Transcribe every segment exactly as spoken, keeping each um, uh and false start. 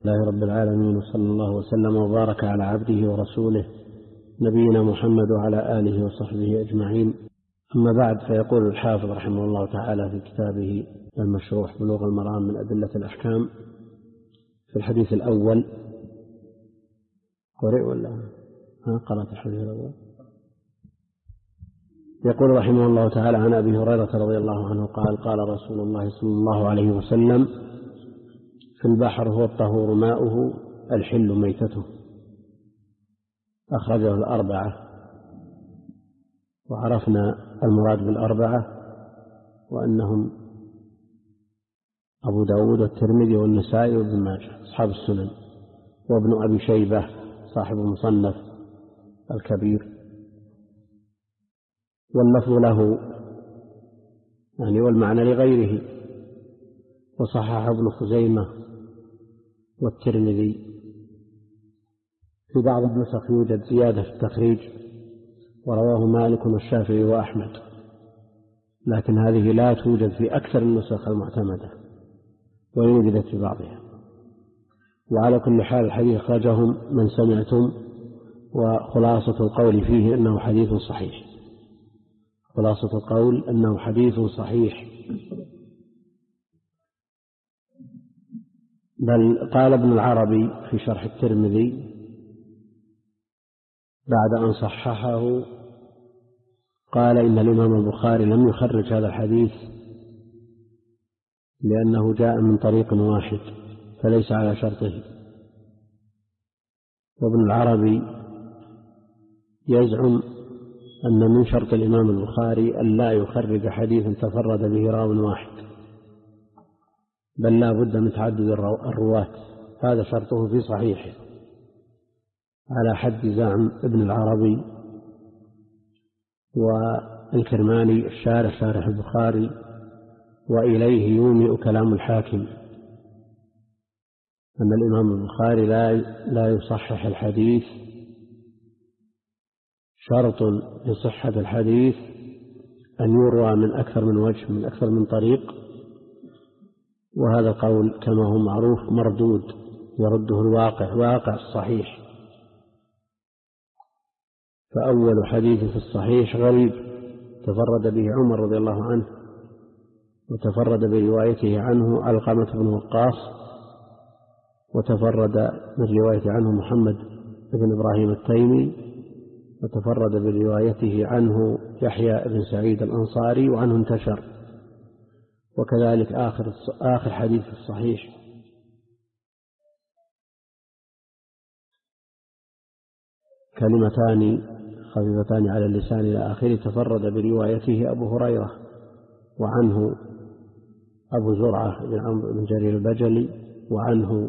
الله رب العالمين، وصلى الله وسلم وبارك على عبده ورسوله نبينا محمد وعلى آله وصحبه أجمعين. أما بعد، فيقول الحافظ رحمه الله تعالى في كتابه المشروح بلوغ المرام من أدلة الأحكام في الحديث الأول. قرئ ولا ها قرأت الحديث الأول؟ يقول رحمه الله تعالى: عن أبي هريرة رضي الله عنه قال: قال رسول الله صلى الله عليه وسلم: في البحر هو الطهور ماؤه الحل ميتته. أخرجه الأربعة. وعرفنا المراد بالأربعة وأنهم أبو داود والترمذي والنسائي وابن ماجه أصحاب السنن، وابن أبي شيبة صاحب المصنف الكبير، واللفظ له يعني والمعنى لغيره. وصححه ابن خزيمة والترمذي. في بعض النسخ يوجد زيادة في التخريج: ورواه مالك والشافعي وأحمد، لكن هذه لا توجد في أكثر النسخ المعتمدة، وإن وجدت في بعضها. وعلى كل حال الحديث أخرجهم من سمعتم، وخلاصة القول فيه أنه حديث صحيح. خلاصة القول أنه حديث صحيح. بل قال ابن العربي في شرح الترمذي بعد أن صححه، قال: إن الإمام البخاري لم يخرج هذا الحديث لأنه جاء من طريق واحد فليس على شرطه. وابن العربي يزعم أن من شرط الإمام البخاري أن لا يخرج حديثا تفرد به راو واحد، بل لا بد من تعدد الرواة. هذا شرطه في صحيحه على حد زعم ابن العربي والكرماني الشارح شارح البخاري، وإليه يومئ كلام الحاكم أن الإمام البخاري لا لا يصحح الحديث. شرط لصحة الحديث أن يروى من أكثر من وجه من أكثر من طريق، وهذا القول كما هو معروف مردود، يرده الواقع واقع الصحيح. فأول حديث في الصحيح غريب تفرد به عمر رضي الله عنه، وتفرد بروايته عنه علقمة بن وقاص، وتفرد من روايته عنه محمد بن إبراهيم التيمي، وتفرد بروايته عنه يحيى بن سعيد الأنصاري، وعنه انتشر. وكذلك آخر آخر حديث في الصحيح كلمتان خفيفتان على اللسان إلى آخره، تفرد بروايته أبو هريرة، وعنه أبو زرعة بن عمرو بن جرير البجلي، وعنه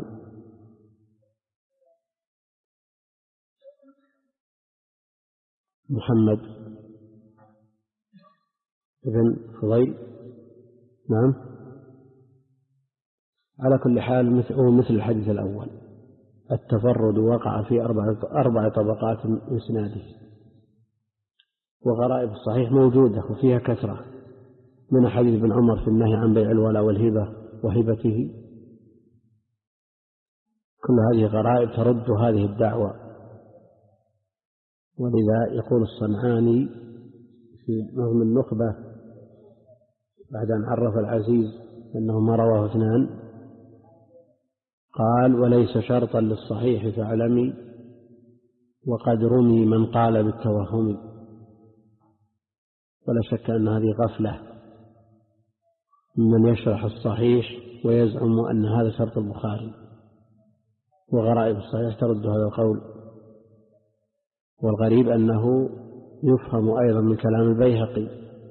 محمد بن فضيل. نعم. على كل حال هو مثل الحديث الأول، التفرد وقع في أربع, أربع طبقات من إسناده. وغرائب الصحيح موجودة وفيها كثرة، من حديث ابن عمر في النهي عن بيع الولاء والهبة وهبته. كل هذه غرائب ترد هذه الدعوة. ولذا يقول الصنعاني في نظم النخبة بعد أن عرف العزيز أنه ما رواه اثنان، قال: وليس شرطا للصحيح فاعلمي، وقد رمي من قال بالتوهم. ولا شك أن هذه غفلة من يشرح الصحيح ويزعم أن هذا شرط البخاري. وغرائب الصحيح ترد هذا القول. والغريب أنه يفهم أيضا من كلام البيهقي.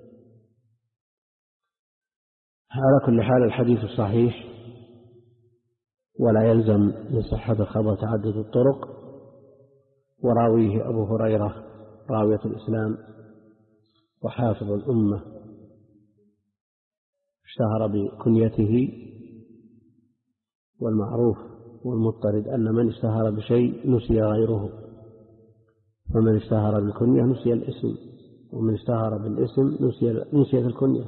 على كل حال الحديث صحيح، ولا يلزم لصحة الخبر تعدد الطرق. وراويه أبو هريرة راوية الإسلام وحافظ الأمة، اشتهر بكنيته، والمعروف والمضطرد أن من اشتهر بشيء نسي غيره، ومن اشتهر بالكنية نسي الاسم، ومن اشتهر بالاسم نسيت الكنية.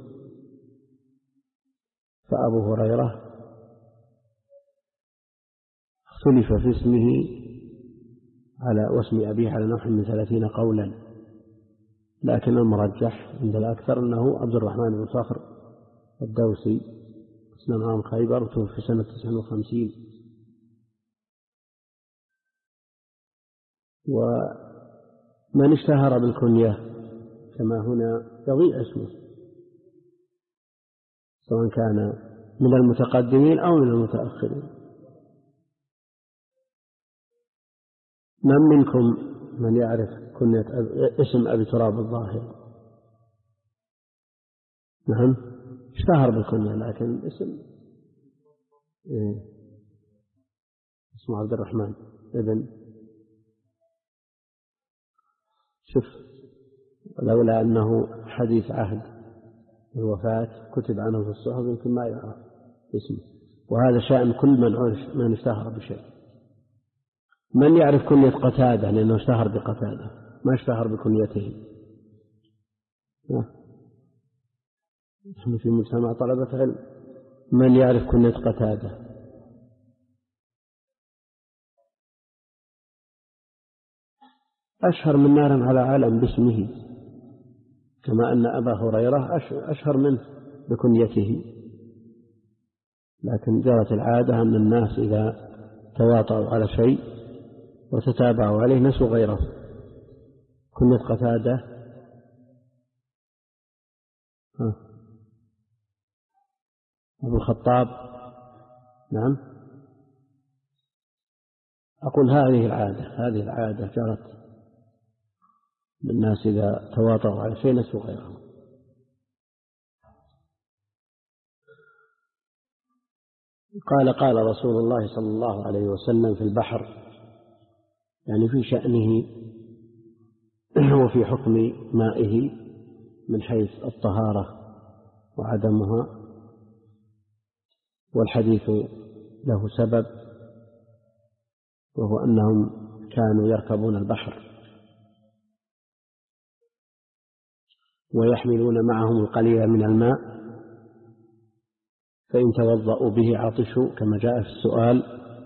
فأبو هريرة اختلف في اسمه على واسم أبيه على نحو من ثلاثين قولا، لكن المرجح عند الأكثر أنه عبد الرحمن بن صخر الدوسي، أسلم عام خيبر وتوفي سنة تسعة وخمسين. ومن اشتهر بالكنية كما هنا يضيع اسمه، سواء كان من المتقدمين أو من المتأخرين. من منكم من يعرف كنية اسم أبي تراب الظاهر؟ نعم، اشتهر بالكنية لكن اسم إيه؟ اسمه عبد الرحمن ابن. شوف، لولا أنه حديث عهد الوفاة كتب عنه في الصحف يمكن ما يعرف اسمه، وهذا شأن كل من عرف من اشتهر بشيء. من يعرف كنية قتادة لأنه اشتهر بقتادة، ما اشتهر بكنيته؟ نحن في مجتمع طلبة علم. من يعرف كنية قتادة؟ أشهر من نار على علم باسمه، كما أن أبا هريرة أشهر منه بكنيته، لكن جرت العادة أن الناس إذا تواطؤوا على شيء وتتابعوا عليه نسوا غيره. كنية قتادة أبو الخطاب. نعم، أقول هذه العادة هذه العادة جرت الناس إذا تواطؤوا على شيء نسوا غيره. قال قال رسول الله صلى الله عليه وسلم في البحر، يعني في شأنه وفي حكم مائه من حيث الطهارة وعدمها، والحديث له سبب، وهو أنهم كانوا يركبون البحر ويحملون معهم القليل من الماء، فإن توضأوا به عطشوا، كما جاء في السؤال: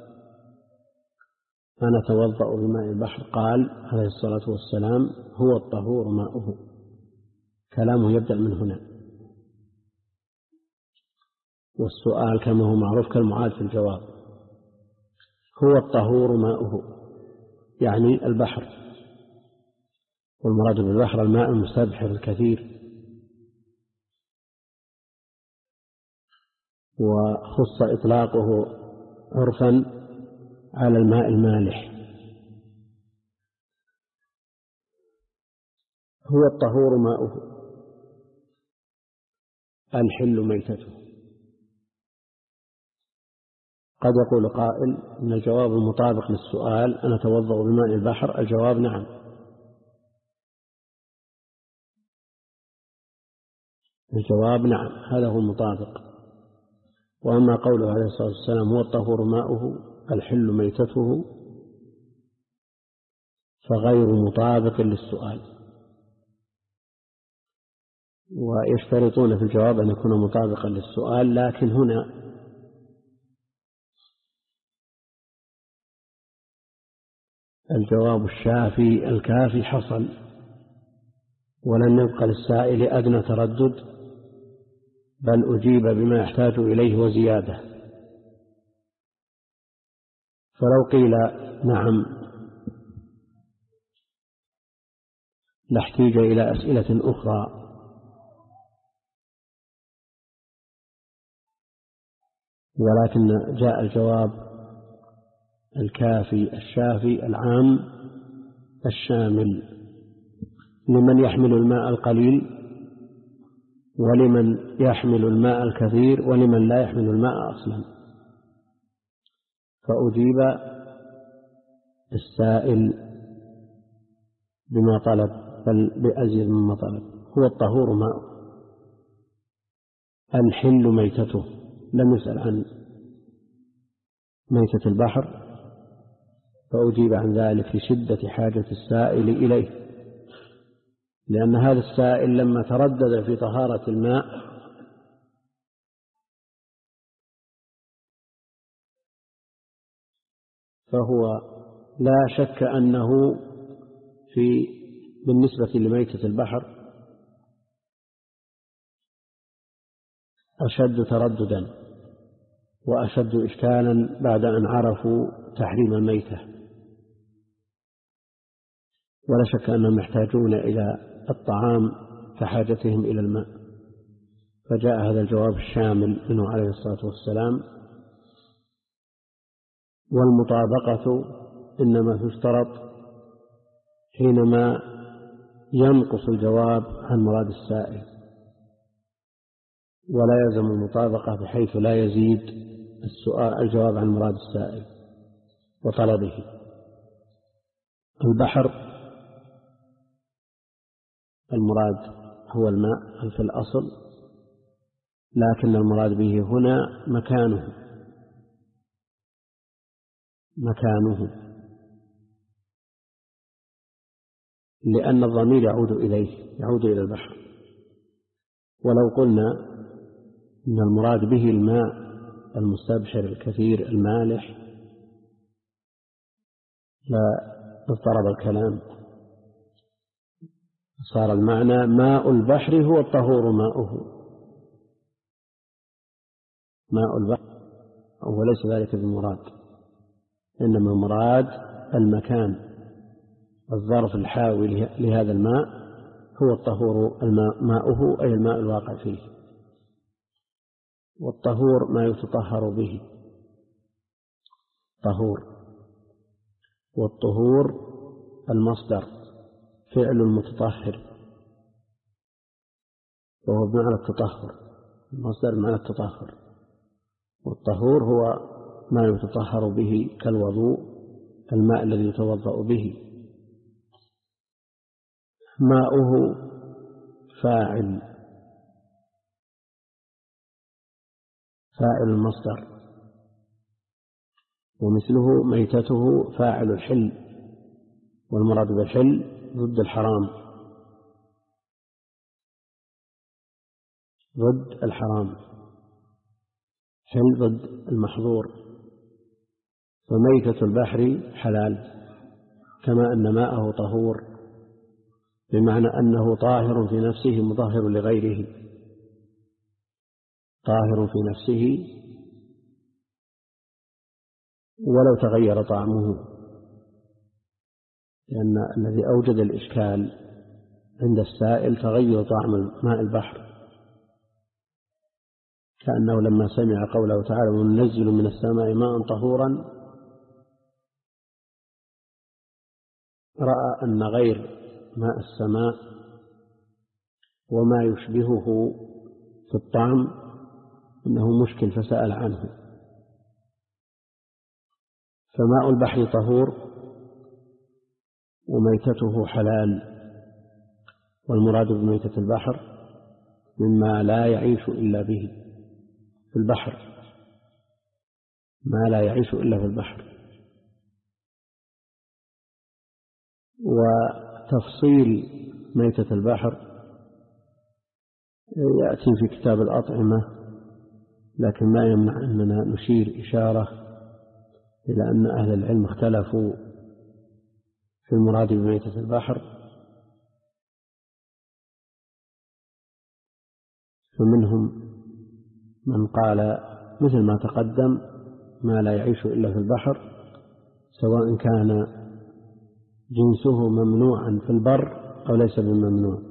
أنا توضأ بماء البحر؟ قال عليه الصلاة والسلام: هو الطهور ماؤه. كلامه يبدأ من هنا، والسؤال كما هو معروف كالمعاد في الجواب. هو الطهور ماؤه يعني البحر، والمراد بالبحر الماء المستبحر الكثير، وخص إطلاقه عرفا على الماء المالح. هو الطهور ماؤه الحل ميتته. قد يقول قائل إن الجواب المطابق للسؤال: أنا أتوضأ بماء البحر، الجواب نعم. الجواب نعم، هذا هو المطابق. وأما قوله عليه الصلاة والسلام: هو الطهور ماؤه الحل ميتته، فغير مطابق للسؤال، ويشترطون في الجواب أن يكون مطابقا للسؤال. لكن هنا الجواب الشافي الكافي حصل، ولن يبقى للسائل أدنى تردد، بل أجيب بما يحتاج إليه وزيادة. فلو قيل نعم لاحتيج إلى أسئلة أخرى، ولكن جاء الجواب الكافي الشافي العام الشامل لمن يحمل الماء القليل، ولمن يحمل الماء الكثير، ولمن لا يحمل الماء أصلا. فأجيب السائل بما طلب، بل بأزيد مما طلب. هو الطهور ماء الحل ميتته، لم يسأل عن ميتة البحر، فأجيب عن ذلك لشدة حاجة السائل إليه، لأن هذا السائل لما تردد في طهارة الماء فهو لا شك أنه في بالنسبة لميتة البحر أشد ترددا وأشد إشكالا بعد أن عرفوا تحريم الميتة، ولا شك أنهم يحتاجون إلى الطعام كحاجتهم إلى الماء، فجاء هذا الجواب الشامل منه عليه الصلاة والسلام. والمطابقة إنما تشترط حينما ينقص الجواب عن مراد السائل، ولا يلزم المطابقة بحيث لا يزيد السؤال الجواب عن مراد السائل وطلبه. البحر المراد هو الماء في الأصل، لكن المراد به هنا مكانه مكانه لأن الضمير يعود إليه، يعود إلى البحر. ولو قلنا إن المراد به الماء المستبحر الكثير المالح لا اضطرب الكلام، صار المعنى ماء البحر هو الطهور ماؤه، ماء البحر وليس ذلك بالمراد، إنما المراد المكان، الظرف الحاوي لهذا الماء هو الطهور الماء ماؤه، أي الماء الواقع فيه. والطهور ما يتطهر به طهور، والطهور المصدر فعل المتطهر وهو بمعنى التطهر، المصدر بمعنى التطهر، والطهور هو ما يتطهر به كالوضوء، الماء الذي يتوضأ به. ماؤه فاعل فاعل المصدر، ومثله ميتته فاعل الحل، والمراد بالحل ضد الحرام، ضد الحرام، حل ضد المحظور. فميتة البحر حلال، كما أن ماءه طهور، بمعنى أنه طاهر في نفسه مطهر لغيره، طاهر في نفسه ولو تغير طعمه، لأن الذي أوجد الإشكال عند السائل تغير طعم ماء البحر، كأنه لما سمع قوله تعالى وننزل من السماء ماء طهورا رأى أن غير ماء السماء وما يشبهه في الطعم إنه مشكل فسأل عنه. فماء البحر طهور وميتته حلال، والمراد بميتة البحر مما لا يعيش إلا به في البحر، ما لا يعيش إلا في البحر. وتفصيل ميتة البحر يأتي في كتاب الأطعمة، لكن ما يمنع أننا نشير إشارة إلى أن أهل العلم اختلفوا في المراد بميتة البحر، فمنهم من قال مثل ما تقدم ما لا يعيش إلا في البحر، سواء كان جنسه ممنوعا في البر أو ليس بممنوع،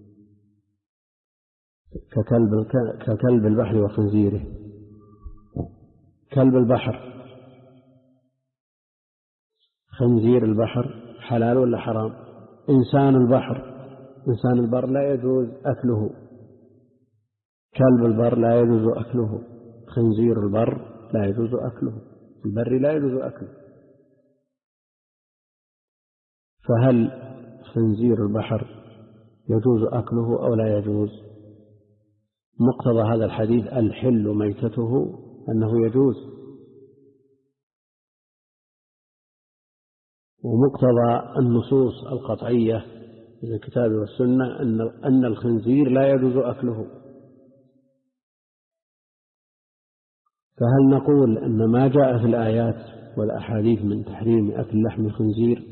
ككلب, ككلب البحر وخنزيره. كلب البحر خنزير البحر حلال ولا حرام؟ إنسان البحر إنسان البر لا يجوز أكله، كلب البر لا يجوز أكله، خنزير البر لا يجوز أكله، البر لا يجوز أكله. فهل خنزير البحر يجوز أكله أو لا يجوز؟ مقتضى هذا الحديث الحل ميتته أنه يجوز، ومقتضى النصوص القطعية من الكتاب والسنة أن الخنزير لا يجوز أكله. فهل نقول أن ما جاء في الآيات والأحاديث من تحريم أكل لحم الخنزير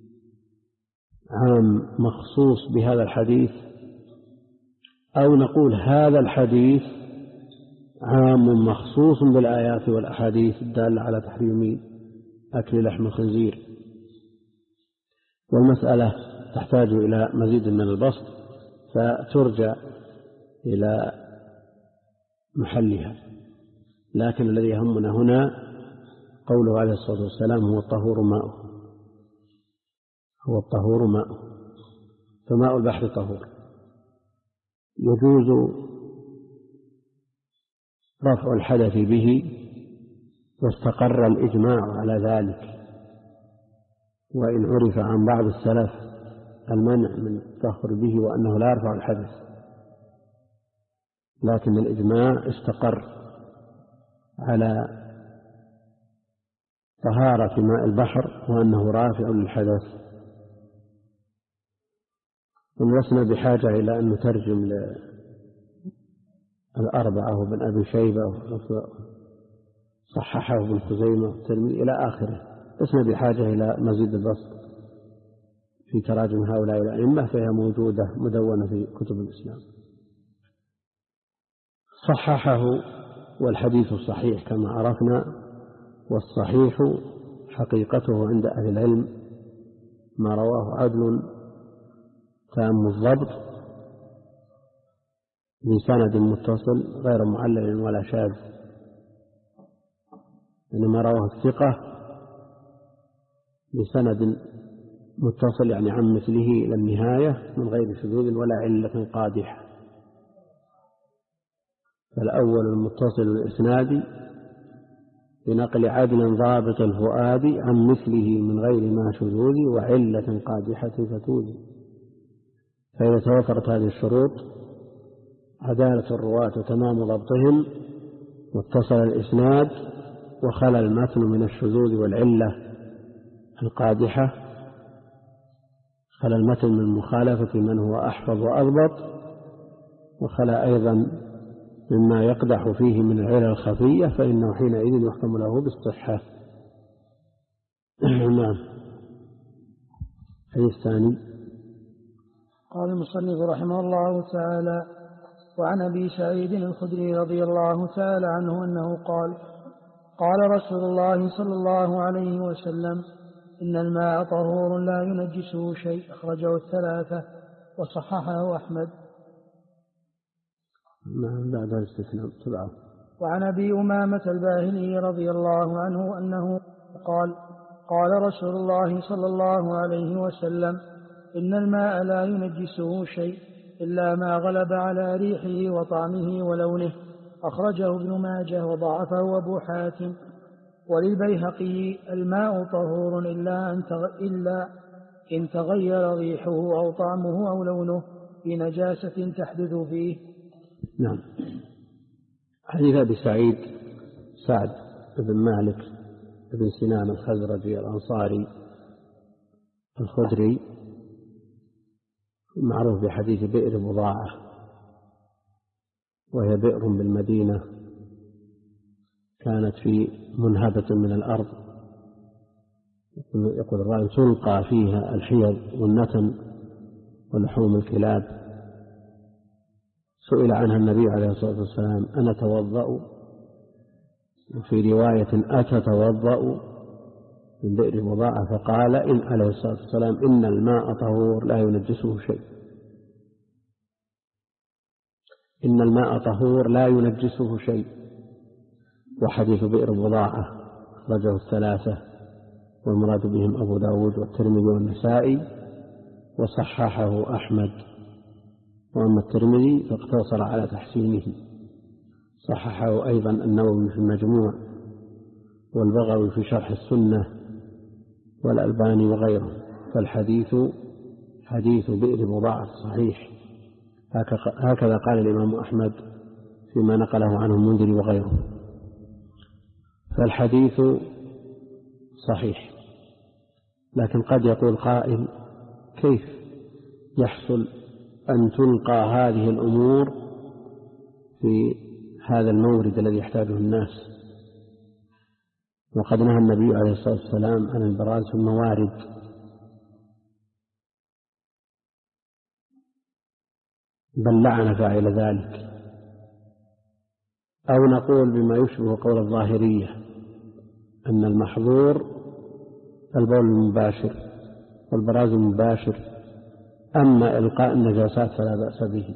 عام مخصوص بهذا الحديث، أو نقول هذا الحديث عام مخصوص بالآيات والأحاديث الدالة على تحريم أكل لحم الخنزير. والمسألة تحتاج إلى مزيد من البسط فترجع إلى محلها، لكن الذي يهمنا هنا قوله عليه الصلاة والسلام هو الطهور ماؤه، هو الطهور ماؤه، فماء البحر طهور. يجوز رفع الحدث به واستقر الإجماع على ذلك، وإن عرف عن بعض السلف المنع من التطهر به وأنه لا يرفع الحدث، لكن الإجماع استقر على طهارة ماء البحر وأنه رافع للحدث. ولسنا بحاجة إلى أن نترجم الأربعة وابن أبي شيبة صححه ابن خزيمة والترمذي إلى آخره، لسنا بحاجة إلى مزيد البسط في تراجم هؤلاء الأئمة، فهي موجودة مدونة في كتب الإسلام. صححه والحديث صحيح كما عرفنا، والصحيح حقيقته عند أهل العلم ما رواه عدل تام الضبط من سند متصل غير معلل ولا شاذ، إنما رواه الثقة بسند متصل يعني عن مثله إلى النهاية من غير شذوذ ولا علة قادحة. فالأول المتصل الإسناد بنقل عدل ضابط الفؤاد عن مثله من غير ما شذوذ وعلة قادحة فتوذي. فإذا توفرت هذه الشروط عدالة الرواة وتمام ضبطهم واتصل الإسناد وخلى المتن من الشذوذ والعلة القادحة، خلى المتن من مخالفة من هو أحفظ وأضبط، وخلى أيضا مما يقدح فيه من العلل الخفية، فإنه حينئذ يحكم له بالصحة. نعم. الحديث الثاني قال المصنف رحمه الله تعالى: وعن أبي سعيد الخدري رضي الله تعالى عنه أنه قال: قال رسول الله صلى الله عليه وسلم: إن الماء طهور لا ينجسه شيء، أخرجه الثلاثة وصححه أحمد. بعد الاستثناء تبعه. وعن أبي أمامة الباهلي رضي الله عنه أنه قال: قال رسول الله صلى الله عليه وسلم: إن الماء لا ينجسه شيء إلا ما غلب على ريحه وطعمه ولونه، أخرجه ابن ماجه وضعفه أبو حاتم. وللبيهقي: الماء طهور إلا أن إلا إن تغير ريحه أو طعمه أو لونه بنجاسة تحدث فيه. نعم. حديث أبي سعيد سعد بن مالك بن سنان الخزرجي الأنصاري الخدري معروف بحديث بئر بضاعة، وهي بئر بالمدينة كانت في منهبة من الأرض، يقول الرجل تلقى فيها الحيض والنتن ولحوم الكلاب. سئل عنها النبي عليه الصلاة والسلام: أنا توضأ؟ وفي رواية أتتوضأ من بئر بضاعة؟ فقال إن عليه الصلاة والسلام: إن الماء طهور لا ينجسه شيء، إن الماء طهور لا ينجسه شيء. وحديث بئر بضاعة أخرجه الثلاثة والمراد بهم أبو داود والترمذي والنسائي، وصححه أحمد. وأما الترمذي فاقتصر على تحسينه، صححه أيضا النووي في المجموع والبغوي في شرح السنة والألباني وغيره. فالحديث حديث بئر بضاعة صحيح، هكذا قال الإمام أحمد فيما نقله عنه المنذري وغيره. فالحديث صحيح، لكن قد يقول قائل: كيف يحصل أن تلقى هذه الأمور في هذا المورد الذي يحتاجه الناس؟ وقد نهى النبي عليه الصلاة والسلام عن البراز في الموارد، بل لعن فاعل ذلك. أو نقول بما يشبه قول الظاهرية أن المحظور البول المباشر والبراز المباشر، أما إلقاء النجاسات فلا بأس به،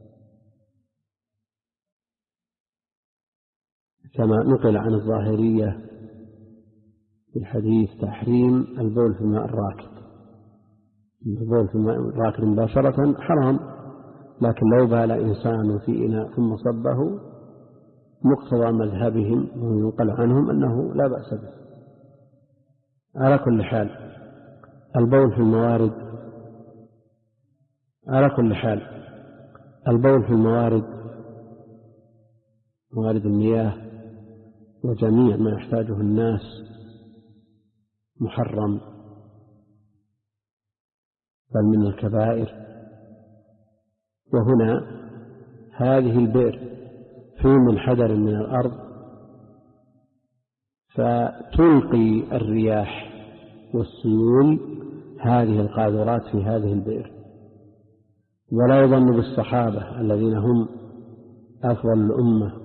كما نقل عن الظاهرية في حديث تحريم البول في الماء الراكد. البول في الماء الراكد مباشرة حرام، لكن لو بال إنسان في إناء ثم صبه مقتضى مذهبهم وينقل عنهم أنه لا بأس به. على كل حال البول في الموارد على كل حال البول في الموارد موارد المياه وجميع ما يحتاجه الناس محرم، بل من الكبائر. وهنا هذه البئر في منحدر من الأرض، فتلقي الرياح والسيول هذه القاذورات في هذه البئر. ولا يظن بالصحابة الذين هم أفضل الأمة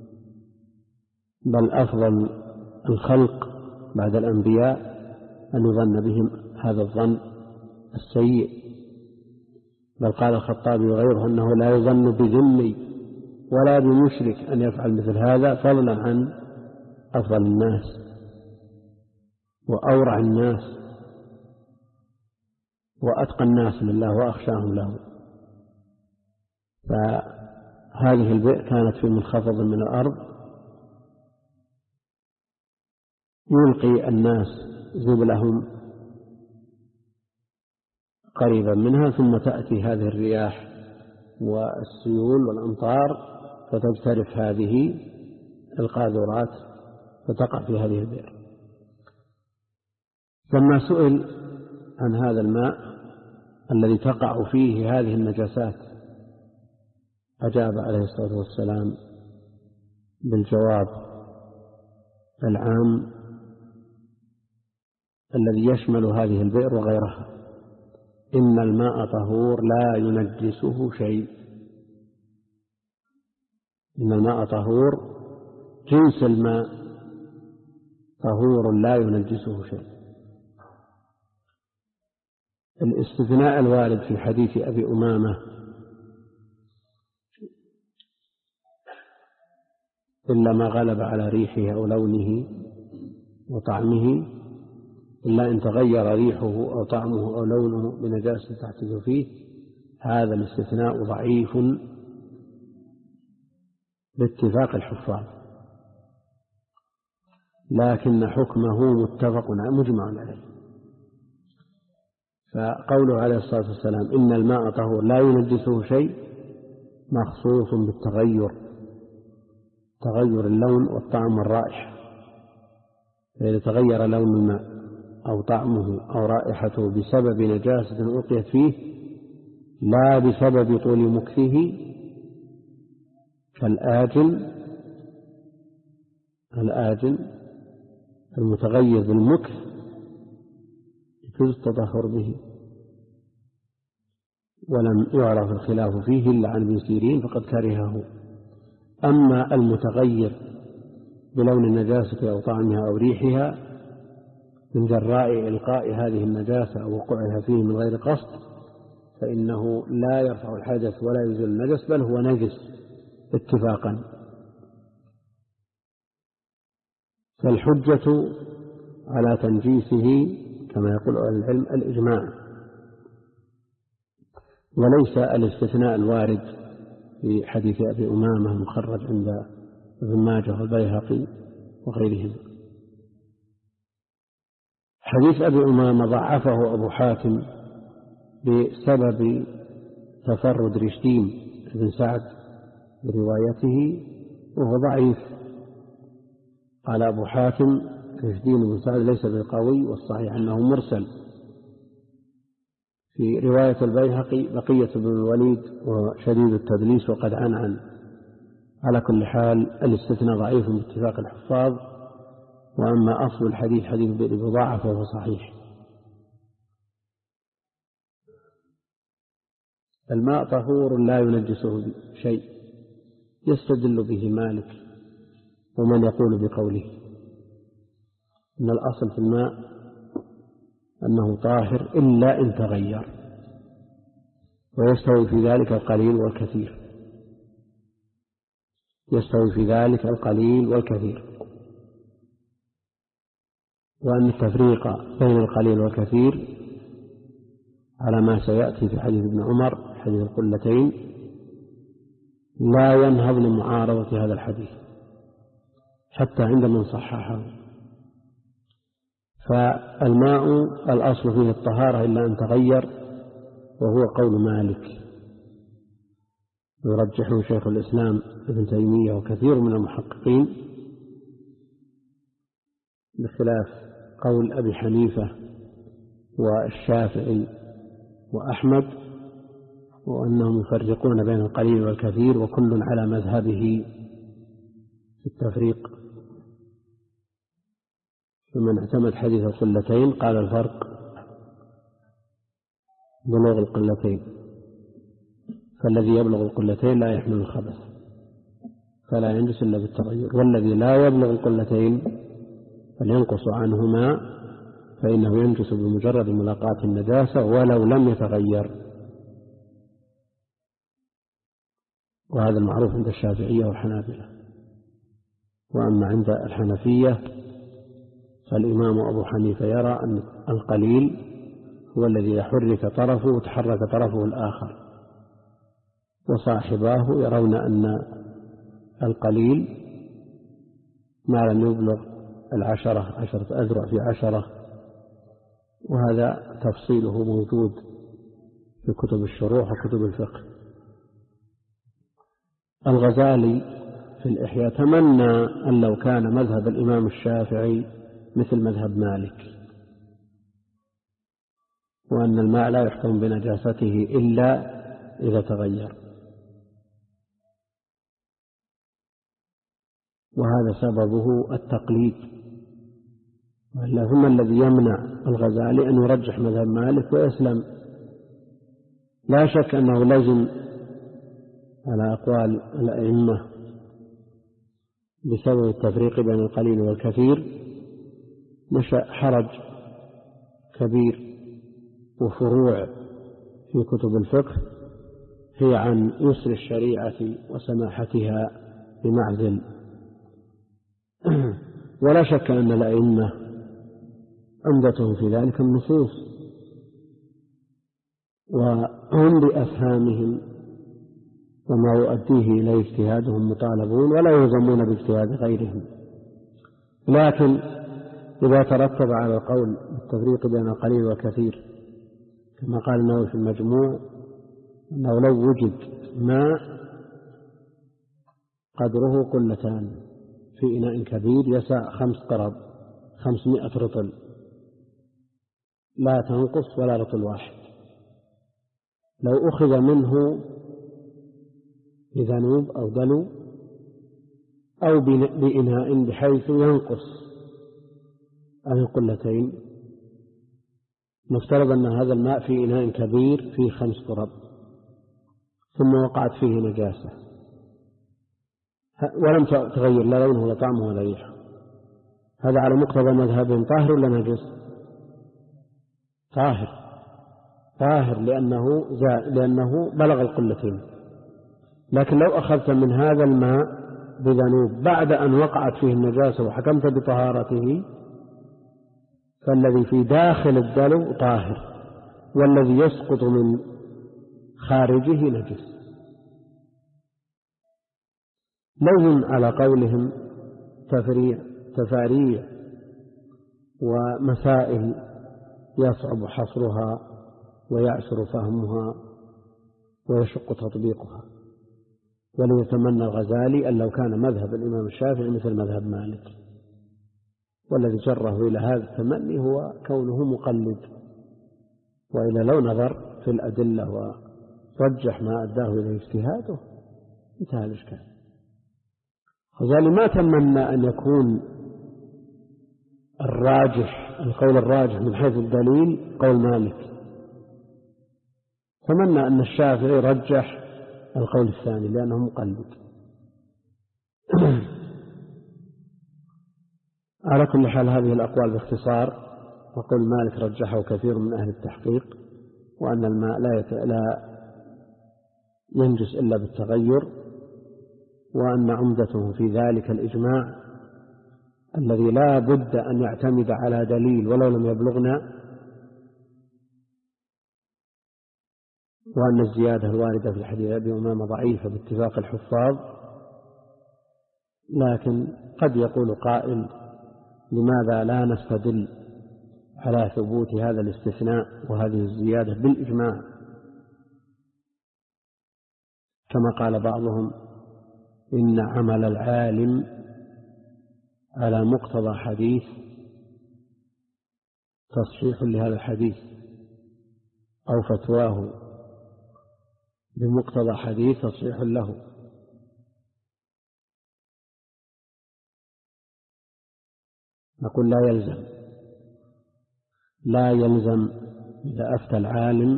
بل أفضل الخلق بعد الأنبياء أن يظن بهم هذا الظن السيء، بل قال الخطابي وغيره أنه لا يظن بذمي ولا بمشرك أن يفعل مثل هذا، فضلا عن أفضل الناس وأورع الناس وأتقى الناس لله وأخشاهم له. فهذه البئر كانت في منخفض من الأرض، يلقي الناس زبلهم قريبا منها، ثم تأتي هذه الرياح والسيول والأمطار فتجترف هذه القاذورات فتقع في هذه البئر. لما سئل عن هذا الماء الذي تقع فيه هذه النجاسات أجاب عليه الصلاة والسلام بالجواب العام الذي يشمل هذه البئر وغيرها: إن الماء طهور لا ينجسه شيء. إن الماء طهور، جنس الماء طهور لا ينجسه شيء. الاستثناء الوارد في حديث أبي أمامة إلا ما غلب على ريحه أو لونه وطعمه، إلا إن تغير ريحه أو طعمه أو لونه بنجاسة تحدث فيه، هذا الاستثناء ضعيف باتفاق الحفاظ، لكن حكمه متفق مجمع عليه. فقوله عليه الصلاة والسلام إن الماء طهور لا ينجسه شيء مخصوص بالتغير، تغير اللون والطعم والرائحة. فإذا تغير لون الماء أو طعمه أو رائحته بسبب نجاسة ألقيت فيه لا بسبب طول مكثه كالآجن الآجن المتغير بالمكث يجوز التطهر به، ولم يعرف الخلاف فيه إلا عن ابن سيرين فقد كرهه. أما المتغير بلون النجاسة أو طعمها أو ريحها من جراء إلقاء هذه النجاسة أو وقوعها فيه من غير قصد فإنه لا يرفع الحدث ولا يزيل النجس، بل هو نجس اتفاقا. فالحجة على تنجيسه كما يقول أهل العلم الإجماع، وليس الاستثناء الوارد في حديث أبي أمامة المخرج عند ابن ماجه والبيهقي وغيرهم. حديث أبي أمامة ضعفه أبو حاتم بسبب تفرد رشدين بن سعد بروايته وهو ضعيف. قال أبو حاتم رشدين بن سعد ليس بالقوي، والصحيح أنه مرسل. في رواية البيهقي بقية بن الوليد وشديد التدليس وقد عنعن. على كل حال الاستثناء ضعيف باتفاق الحفاظ، وأما أصل الحديث حديث بئر بضاعة فهو صحيح. الماء طهور لا ينجسه شيء، يستدل به مالك ومن يقول بقوله إن الأصل في الماء أنه طاهر إلا إن تغير، ويستوي في ذلك القليل والكثير، يستوي في ذلك القليل والكثير، وأن التفريق بين القليل والكثير على ما سيأتي في حديث ابن عمر حديث القلتين لا ينهض من معارضة هذا الحديث حتى عند من صححه. فالماء الأصل فيه الطهارة إلا أن تغير، وهو قول مالك يرجحه شيخ الإسلام ابن تيمية وكثير من المحققين، بخلاف قول أبي حنيفة والشافعي وأحمد، وأنهم يفرقون بين القليل والكثير وكل على مذهبه في التفريق. فمن اعتمد حديث القلتين قال الفرق بلوغ القلتين، فالذي يبلغ القلتين لا يحمل الخبث فلا ينجس إلا بالتغير، والذي لا يبلغ القلتين فلينقص عنهما فإنه ينجس بمجرد ملاقاة النجاسة ولو لم يتغير. وهذا المعروف عند الشافعية والحنابلة. وأما عند الحنفية فالإمام أبو حنيفة يرى أن القليل هو الذي يحرك طرفه وتحرك طرفه الآخر، وصاحباه يرون أن القليل ما لم يبلغ العشرة عشرة أذرع في عشرة، وهذا تفصيله موجود في كتب الشروح وكتب الفقه. الغزالي في الإحياء تمنى أن لو كان مذهب الإمام الشافعي مثل مذهب مالك، وأن الماء لا يحكم بنجاسته إلا إذا تغير، وهذا سببه التقليد. ثم الذي يمنع الغزالي أن يرجح مذهب مالك ويسلم. لا شك أنه لازم على أقوال الأئمة بسبب التفريق بين القليل والكثير نشأ حرج كبير وفروع في كتب الفقه هي عن يسر الشريعة وسماحتها بمعزل. ولا شك أن الأئمة عمدتهم في ذلك النصوص، وهم بأفهامهم وما يؤديه إليه اجتهادهم مطالبون ولا يلزمون باجتهاد غيرهم. لكن إذا ترتب على القول بالتفريق بين القليل والكثير كما قال النووي في المجموع أنه لو وجد ماء قدره قلتان في إناء كبير يسع خمس قرب خمسمائة رطل لا تنقص ولا رطل واحد، لو أخذ منه بذنوب أو دلو أو بإناء بحيث ينقص عن القلتين، نفترض أن هذا الماء في إناء كبير فيه خمس قرب ثم وقعت فيه نجاسة ولم تغير لا لونه ولا طعمه ولا ريحه، هذا على مقتضى مذهبهم طاهر ولا نجس؟ طاهر طاهر لأنه لأنه بلغ القلتين. لكن لو أخذت من هذا الماء بذنوب بعد أن وقعت فيه النجاسة وحكمت بطهارته فالذي في داخل الدلو طاهر والذي يسقط من خارجه نجس. لهم على قولهم تفريع تفاريع ومسائل يصعب حصرها ويعسر فهمها ويشق تطبيقها. وليتمنى الغزالي أن لو كان مذهب الإمام الشافعي مثل مذهب مالك، والذي جره إلى هذا التمني هو كونه مقلد، وإلا لو نظر في الأدلة ورجح ما أداه إليه اجتهاده انتهى الإشكال. الغزالي ما تمنى أن يكون الراجح القول الراجح من حيث الدليل قول مالك، تمنى أن الشافعي رجح القول الثاني لأنه مقلد. على كل حال هذه الأقوال باختصار، وقول مالك رجحه كثير من أهل التحقيق، وأن الماء لا, يت... لا ينجس إلا بالتغير، وأن عمدته في ذلك الإجماع الذي لا بد أن يعتمد على دليل ولو لم يبلغنا، وأن الزيادة الواردة في حديث أبي أمامة ضعيفة باتفاق الحفاظ. لكن قد يقول قائل: لماذا لا نستدل على ثبوت هذا الاستثناء وهذه الزيادة بالإجماع، كما قال بعضهم: إن عمل العالم على مقتضى حديث تصحيح لهذا الحديث، أو فتواه بمقتضى حديث تصحيح له. نقول لا يلزم لا يلزم إذا أفتى العالم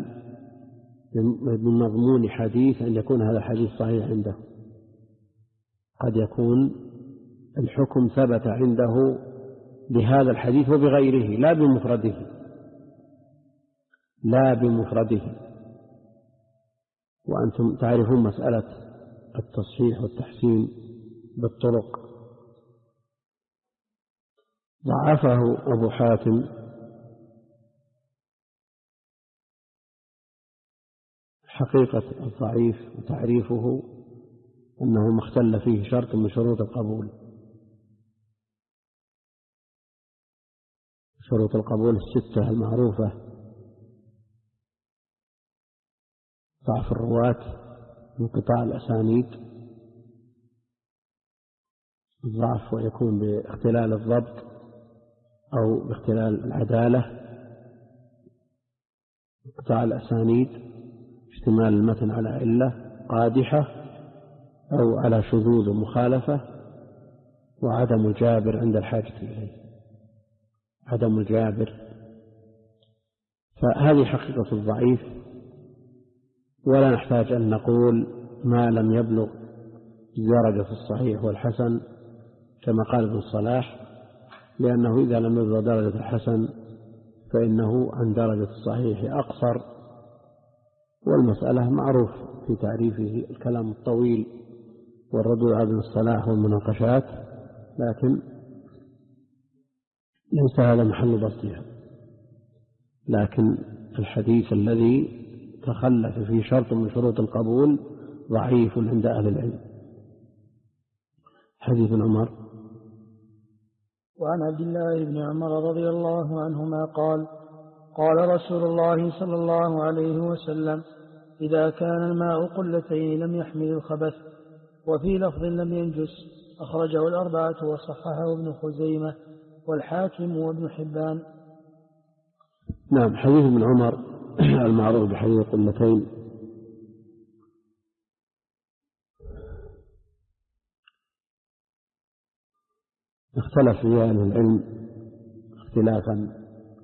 بمضمون حديث أن يكون هذا الحديث صحيح عنده، قد يكون الحكم ثبت عنده بهذا الحديث وبغيره، لا بمفرده لا بمفرده وأنتم تعرفون مسألة التصحيح والتحسين بالطرق. ضعفه أبو حاتم حقيقة الضعيف وتعريفه أنه ما اختل فيه شرط من شروط القبول. شروط القبول الستة المعروفة: ضعف الرواة، انقطاع الأسانيد، الضعف ويكون باختلال الضبط أو باختلال العدالة، انقطاع الأسانيد، اشتمال المتن على علة قادحة أو على شذوذ ومخالفة، وعدم الجابر عند الحاجة إليه، عدم الجابر. فهذه حقيقة الضعيف، ولا نحتاج أن نقول ما لم يبلغ درجة الصحيح والحسن كما قال ابن الصلاح، لأنه إذا لم يبلغ درجة الحسن فإنه عن درجة الصحيح أقصر، والمسألة معروف في تعريفه الكلام الطويل والردود على ابن الصلاح والمناقشات، لكن ليس هذا محل بسطها. لكن الحديث الذي تخلف في شرط من شروط القبول ضعيف عند أهل العلم. حديث عمر: وعن عبد الله بن عمر رضي الله عنهما قال: قال رسول الله صلى الله عليه وسلم: إذا كان الماء قلتين لم يحمل الخبث. وفي لفظ لم ينجس، أخرجه الأربعة وصححه ابن خزيمة والحاكم وابن حبان. نعم. حديث ابن عمر المعروف بحديث قلتين اختلف فيه أهل العلم اختلافا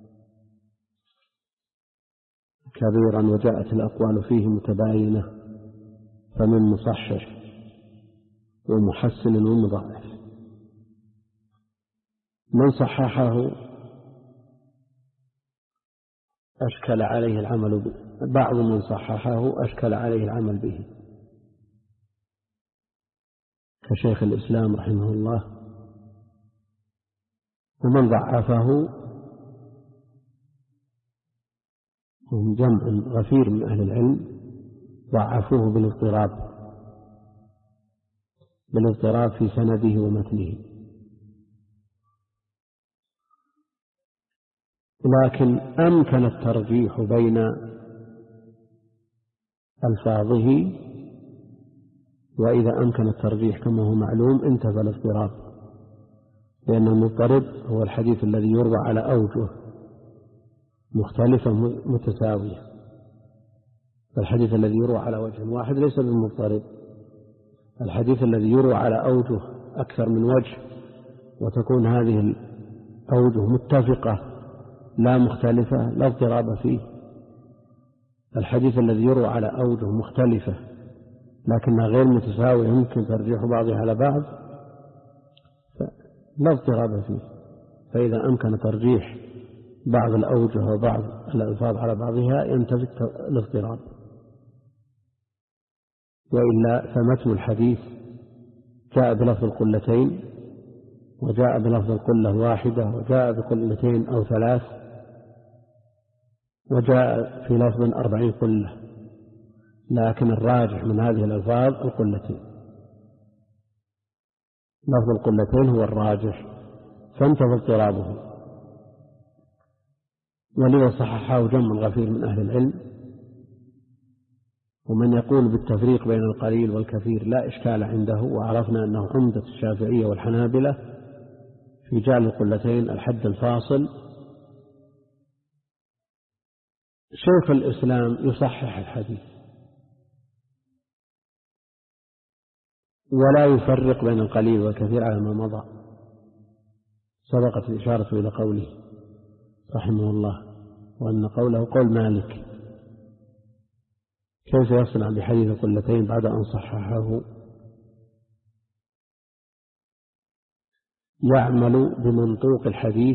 كبيرا، وجاءت الأقوال فيه متباينة، فمن مصحح ومحسن ومضاعف. من صححه أشكل عليه العمل به، بعض من صححه أشكل عليه العمل به، كشيخ الإسلام رحمه الله. ومن ضعفه هم جمع غفير من أهل العلم ضعفوه بالاضطراب بالاضطراب في سنده ومتنه. لكن أمكن الترجيح بين ألفاظه، وإذا أمكن الترجيح كما هو معلوم انتفى الاضطراب، لأن المضطرب هو الحديث الذي يروى على أوجه مختلفة متساوية، فالحديث الذي يروى على وجه واحد ليس بالمضطرب. الحديث الذي يروى على أوجه أكثر من وجه وتكون هذه أوجه متفقة لا مختلفة لا اضطراب فيه. الحديث الذي يروى على أوجه مختلفة لكنها غير متساوية يمكن ترجيح بعضها على بعض لا اضطراب فيه. فإذا أمكن ترجيح بعض الأوجه وبعض الألفاظ على بعضها ينتفي الاضطراب، وإلا فمتن الحديث جاء بلفظ القلتين وجاء بلفظ القلة واحدة وجاء بقلتين أو ثلاث وجاء في لفظ أربعين قلة، لكن الراجح من هذه الألفاظ القلتين، لفظ القلتين هو الراجح فانتفى اضطرابه. ولذا صححه جمع غفير من أهل العلم. ومن يقول بالتفريق بين القليل والكثير لا إشكال عنده، وعرفنا أنه عمدة الشافعية والحنابلة في جعل القلتين الحد الفاصل. شيخ الإسلام يصحح الحديث ولا يفرق بين القليل والكثير على ما مضى، سبقت الإشارة إلى قوله رحمه الله وأن قوله قول مالك. كيف يصنع بحديث القلتين بعد أن صححه؟ يعمل بمنطوق الحديث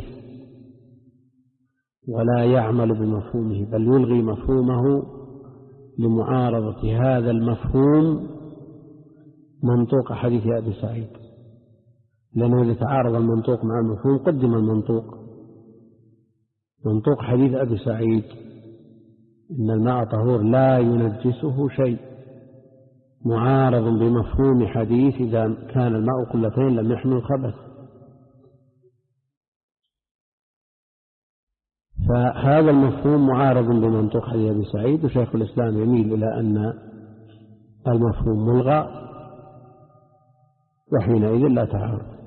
ولا يعمل بمفهومه، بل يلغي مفهومه لمعارضة هذا المفهوم منطوق حديث أبي سعيد، لأنه إذا تعارض المنطوق مع المفهوم قدم المنطوق. منطوق حديث أبي سعيد إن الماء طهور لا ينجسه شيء، معارض بمفهوم حديث إذا كان الماء قلتين لم يحمل خبث. فهذا المفهوم معارض بمنطوق حديث أبي سعيد، وشيخ الإسلام يميل إلى أن المفهوم ملغى وحينئذ لا تعارض.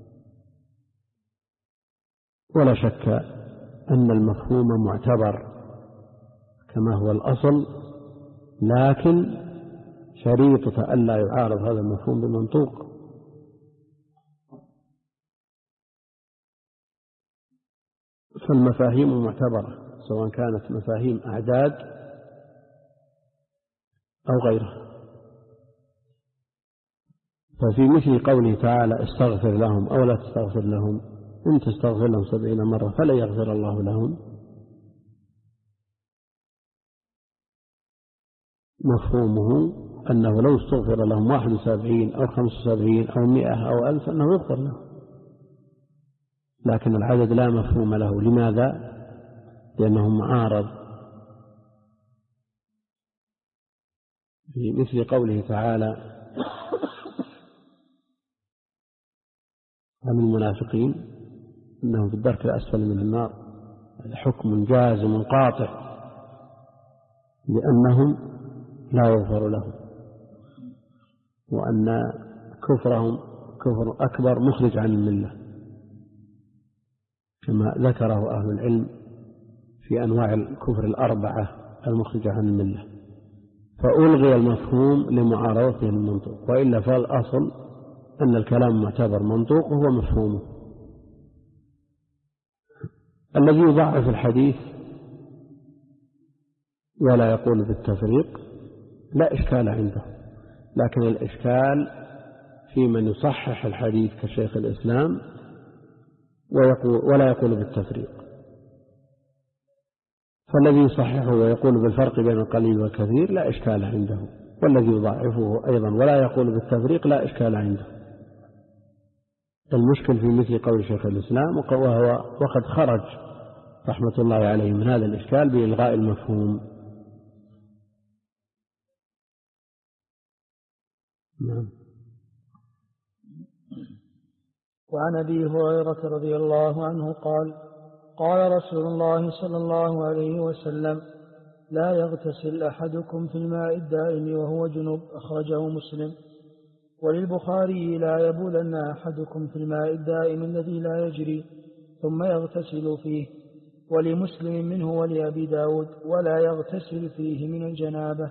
ولا شك أن المفهوم معتبر كما هو الأصل، لكن شريطة ألا يعارض هذا المفهوم بمنطوق. فالمفاهيم معتبرة سواء كانت مفاهيم أعداد أو غيرها. ففي مثل قوله تعالى استغفر لهم أو لا تستغفر لهم، إن تستغفر لهم سبعين مرة فلا يغفر الله لهم، مفهومه أنه لو استغفر لهم واحد وسبعين أو خمس وسبعين أو مئة أو ألف أنه يغفر لهم، لكن العدد لا مفهوم له. لماذا؟ لأنه معارض في مثل قوله تعالى عن المنافقين أنهم في الدرك الأسفل من النار، هذا حكم جازم قاطع لأنهم لا يغفر لهم، وأن كفرهم كفر أكبر مخرج عن الملة كما ذكره أهل العلم في أنواع الكفر الأربعة المخرجة عن الملة، فألغي المفهوم لمعارضته المنطوق. وإلا فالأصل أن الكلام معتبر منطوق وهو مفهومه. الذي يضعف الحديث ولا يقول بالتفريق لا إشكال عنده، لكن الإشكال في من يصحح الحديث كشيخ الإسلام ويقول ولا يقول بالتفريق. فالذي يصححه ويقول بالفرق بين القليل والكثير لا إشكال عنده، والذي يضعفه أيضا ولا يقول بالتفريق لا إشكال عنده. المشكل في مثل قول شيخ الإسلام وهو وقد خرج رحمة الله عليه من هذا الإشكال بإلغاء المفهوم. نعم. وعن أبي هريرة رضي الله عنه قال قال رسول الله صلى الله عليه وسلم لا يغتسل أحدكم في الماء الدائم وهو جنب، أخرجه مسلم. وللبخاري لا يبولن أحدكم في الماء الدائم الذي لا يجري ثم يغتسل فيه. ولمسلم منه ولأبي داود ولا يغتسل فيه من الجنابة.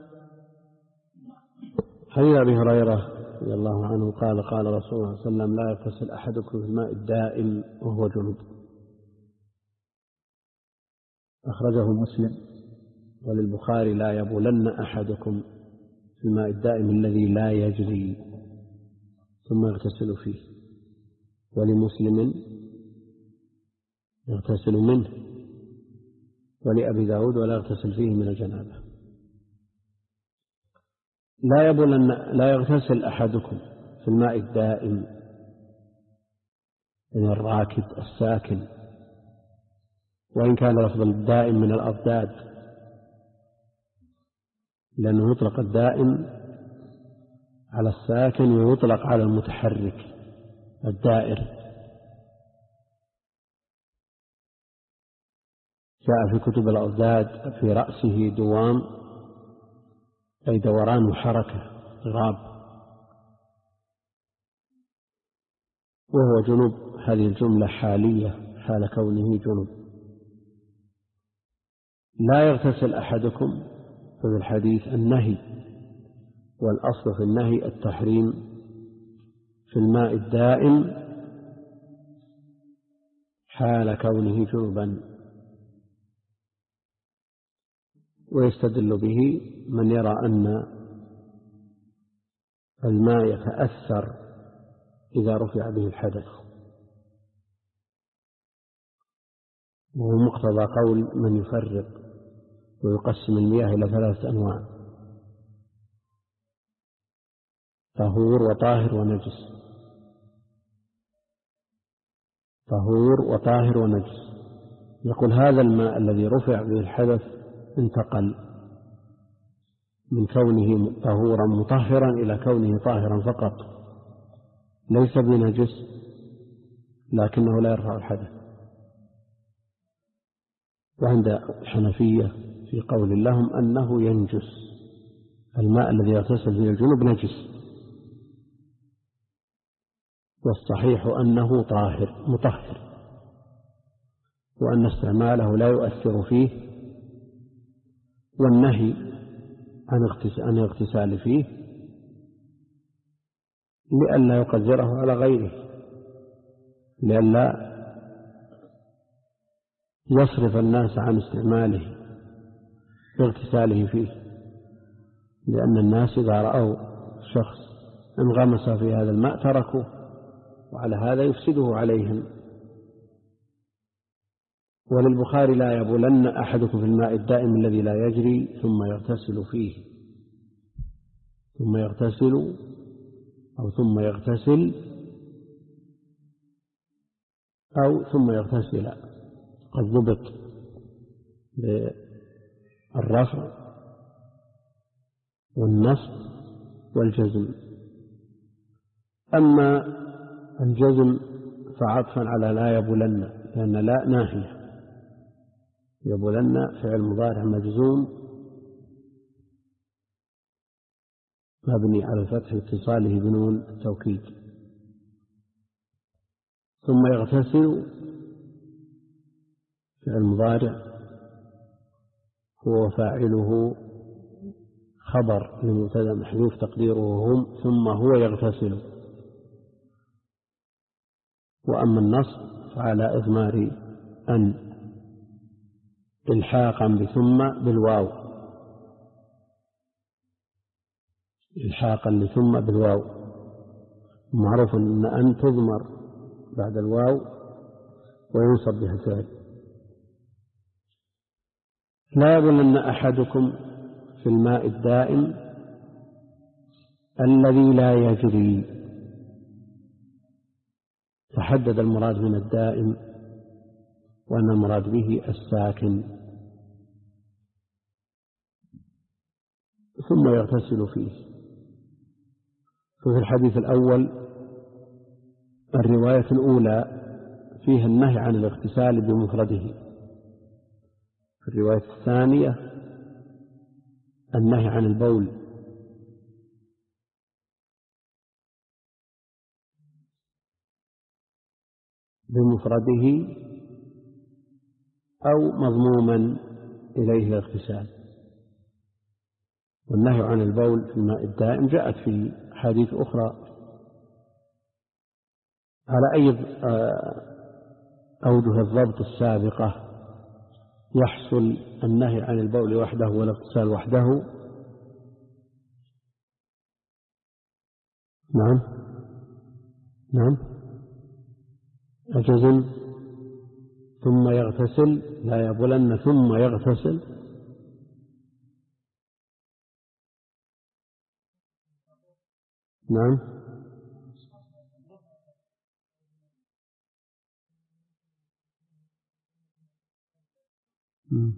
حديث أبي هريرة رضي الله عنه قال قال رسول الله صلى الله عليه وسلم لا يغتسل أحدكم في الماء الدائم وهو جنب. أخرجه مسلم. وللبخاري: لا يبولن أحدكم في الماء الدائم الذي لا يجري ثم يغتسل فيه. ولمسلم: يغتسل منه. ولأبي داود: ولا يغتسل فيه من الجنابة. لا يبولن، لا يغتسل أحدكم في الماء الدائم من الراكد الساكن، وإن كان لفظ الدائم من الأضداد، لأنه يطلق الدائم على الساكن ويطلق على المتحرك الدائر. جاء في كتب الأضداد: في رأسه دوام، أي دوران وحركة غراب، وهو جنوب. هذه الجملة حالية حال كونه جنوب. لا يغتسل أحدكم في الحديث النهي، والأصل في النهي التحريم في الماء الدائم حال كونه جنبا. ويستدل به من يرى أن الماء يتأثر إذا رفع به الحدث، وهو مقتضى قول من يفرق ويقسم المياه إلى ثلاثة أنواع: طهور وطاهر ونجس. طهور وطاهر ونجس. يقول: هذا الماء الذي رفع به الحدث انتقل من كونه طهورا مطهرا إلى كونه طاهرا فقط، ليس بنجس، لكنه لا يرفع الحدث. وعند الحنفية في قول لهم أنه ينجس، الماء الذي يغتسل فيه الجنوب نجس، والصحيح أنه طاهر مطهر، وأن استعماله لا يؤثر فيه، والنهي عن الاغتسال فيه لئلا يقدره على غيره، لئلا يصرف الناس عن استعماله واغتساله فيه، لأن الناس إذا رأوا شخص انغمس في هذا الماء تركوه، وعلى هذا يفسده عليهم. وللبخاري: لا يبولن أحدكم في الماء الدائم الذي لا يجري ثم يغتسل فيه. ثم يغتسل أو ثم يغتسل أو ثم يغتسل، قد ضبط بالرفع والنصب والجزم. أما الجزم فعطفا على لا يبولن، لأن لا ناهية، يبولن فعل مضارع مجزوم مبني على الفتح اتصاله بنون التوكيد. ثم يغتسل فعل مضارع هو فاعله خبر لمبتدأ محذوف تقديره هم، ثم هو يغتسل. وأما النصب فعلى إضمار أن إلحاقا بثم بالواو، إلحاقا لثم بالواو. معروف أن أن تضمر بعد الواو وينصب بها الفعل. لا يبولن أحدكم في الماء الدائم الذي لا يجري. فحدد المراد من الدائم وأن المراد به الساكن. ثم يغتسل فيه. ففي الحديث الأول الرواية الأولى فيها النهي عن الاغتسال بمفرده، في الرواية الثانية النهي عن البول، بمفرده أو مضموما إليه الاغتسال. والنهي عن البول في الماء الدائم جاءت في حديث أخرى على أي أوجه الضبط السابقة يحصل النهي عن البول وحده والاغتسال وحده؟ نعم نعم أجزم ثم يغتسل، لا يبولن ثم يغتسل. نعم م.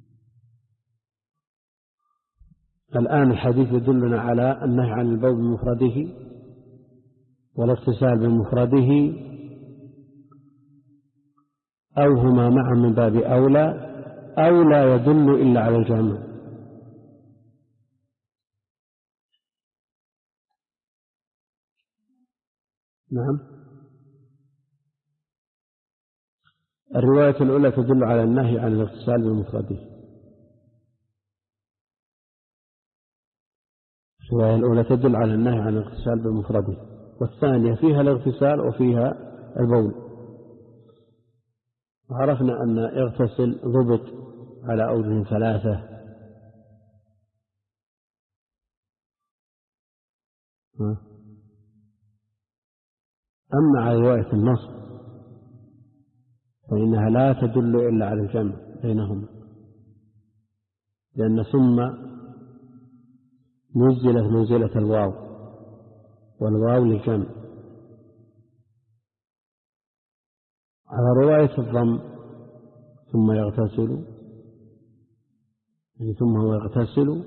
الآن الحديث يدلنا على النهي عن البول بمفرده والاغتسال بمفرده، أو هما معا من باب أولى، أو لا يدل إلا على الجمع. نعم الرواية الأولى تدل على النهي عن الاغتسال بمفرده، الرواية الأولى تدل على النهي عن الاغتسال بمفرده، والثانية فيها الاغتسال وفيها البول. عرفنا أن اغتسل ضبط على أوجه ثلاثة. أما على رواية النص فإنها لا تدل إلا على الجمع بينهما، لأن ثم نزلت منزلة الواو، والواو للجمع. على رواية الضم ثم يغتسل، يعني ثم هو يغتسل،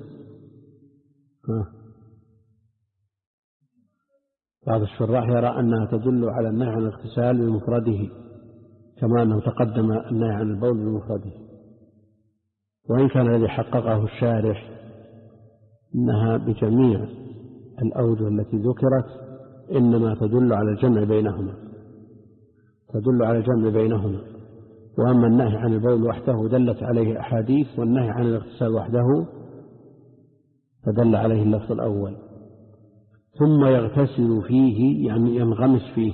بعض الشراح يرى أنها تدل على النهي عن الاغتسال بمفرده، كما أنه تقدم النهي عن البول بمفرده. وإن كان الذي حققه الشارح أنها بجميع الأوجه التي ذكرت إنما تدل على الجمع بينهما، تدل على الجمع بينهما. وأما النهي عن البول وحده دلت عليه أحاديث، والنهي عن الاغتسال وحده فدل عليه اللفظ الأول. ثم يغتسل فيه يعني ينغمس فيه.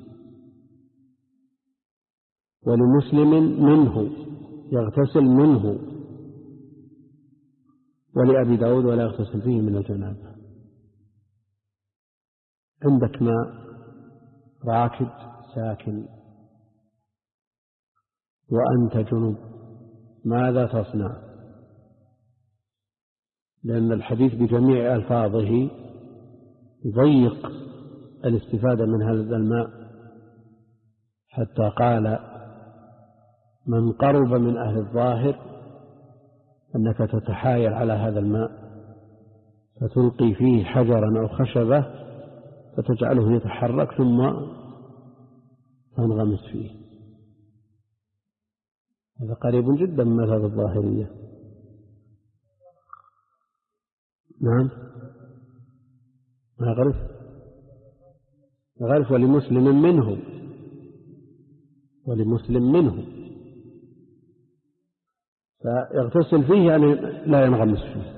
ولمسلم منه يغتسل منه، ولأبي داود ولا يغتسل فيه من الجنابة. عندك ماء راكد ساكن وأنت جنب، ماذا تصنع؟ لأن الحديث بجميع ألفاظه يضيق الاستفادة من هذا الماء، حتى قال من قرب من أهل الظاهر أنك تتحايل على هذا الماء فتلقي فيه حجرا أو خشبة فتجعله يتحرك ثم تنغمس فيه. هذا قريب جدا من مذهب الظاهرية. نعم ما غرف غرف ولمسلم منه، ولمسلم منه، فيغتسل فيه يعني لا ينغمس فيه.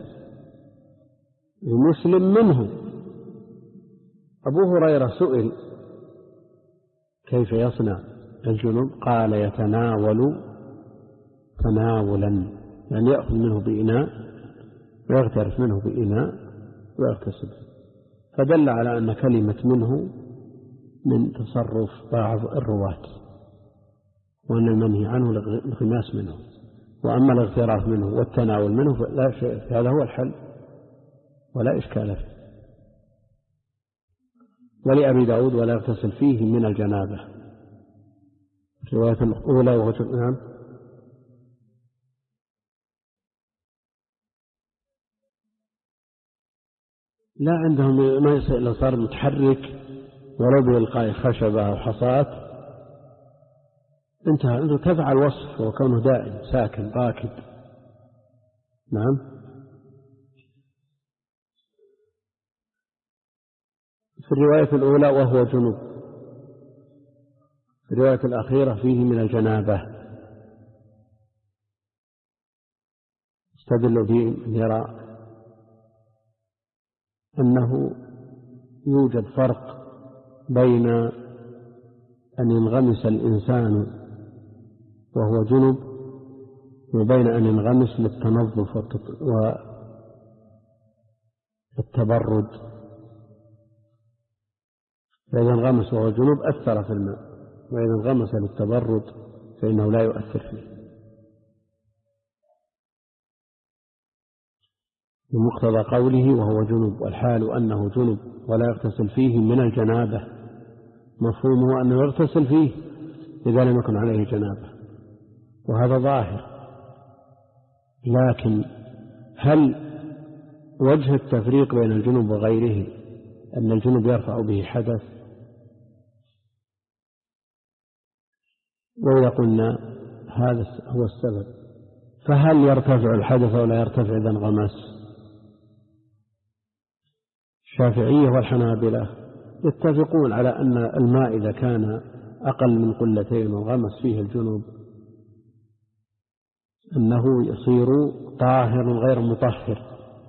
المسلم منه. أبو هريرة سئل كيف يصنع الجنوب؟ قال يتناول تناولا، يعني يأخذ منه بإناء ويغترف منه بإناء ويغتسل. فدل على أن كلمة منه من تصرف بعض الرواة، وأن المنهي عنه الانغماس منه. وأما الاغتراف منه والتناول منه فلا شيء، هذا هو الحل ولا إشكال فيه. ولأبي داود ولا يغتسل فيه من الجنابة، الرواية الأولى وهو نعم لا عندهم ما يصير إلا صار متحرك ولو بإلقاء خشبة أو حصاة انتهى. انه تبع الوصف وكونه دائم ساكن راكد. نعم في الرواية الأولى وهو جنوب، في الرواية الأخيرة فيه من الجنابة. استدل به من يرى أنه يوجد فرق بين أن ينغمس الإنسان وهو جنب وبين أن ينغمس للتنظف والتبرد. فإذا انغمس وهو جنوب أثر في الماء، وإذا انغمس للتبرد فإنه لا يؤثر فيه. بمقتضى قوله وهو جنوب، والحال أنه جنوب ولا يغتسل فيه من الجنابة، مفهومه أنه يغتسل فيه إذا لم يكن عليه جنابة، وهذا ظاهر. لكن هل وجه التفريق بين الجنوب وغيره أن الجنوب يرفع به حدث؟ وإذا قلنا هذا هو السبب، فهل يرتفع الحدث أو لا يرتفع إذا انغمس؟ الشافعية والحنابلة يتفقون على أن الماء إذا كان أقل من قلتين وغمس فيه الجنوب أنه يصير طاهر غير مطهر،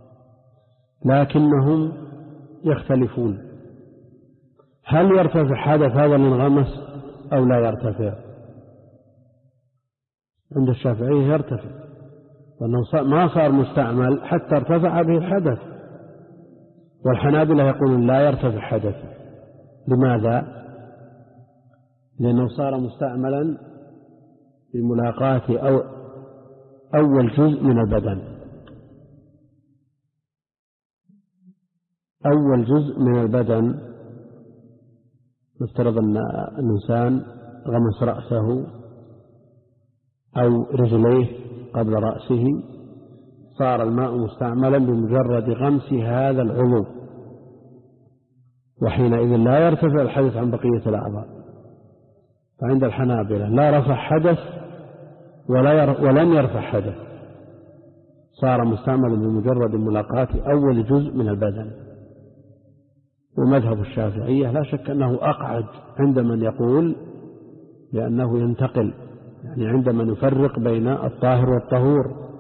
لكنهم يختلفون هل يرتفع حدث هذا الانغمس أو لا يرتفع. عند الشافعية يرتفع، وأنه ما صار مستعمل حتى ارتفع به الحدث، والحنابلة يقولون لا يرتفع حدث. لماذا؟ لأنه صار مستعملا بملاقاة أو أول جزء من البدن، أول جزء من البدن. نفترض أن الإنسان غمس رأسه أو رجليه قبل رأسه، صار الماء مستعملا بمجرد غمس هذا العضو، وحينئذ لا يرتفع الحدث عن بقية الأعضاء. فعند الحنابلة لا رفع حدث ولا ير... ولن يرفع حدث، صار مستعملا بمجرد ملاقاة أول جزء من البدن. ومذهب الشافعية لا شك أنه أقعد عند من يقول لأنه ينتقل، يعني عندما نفرق بين الطاهر والطهور.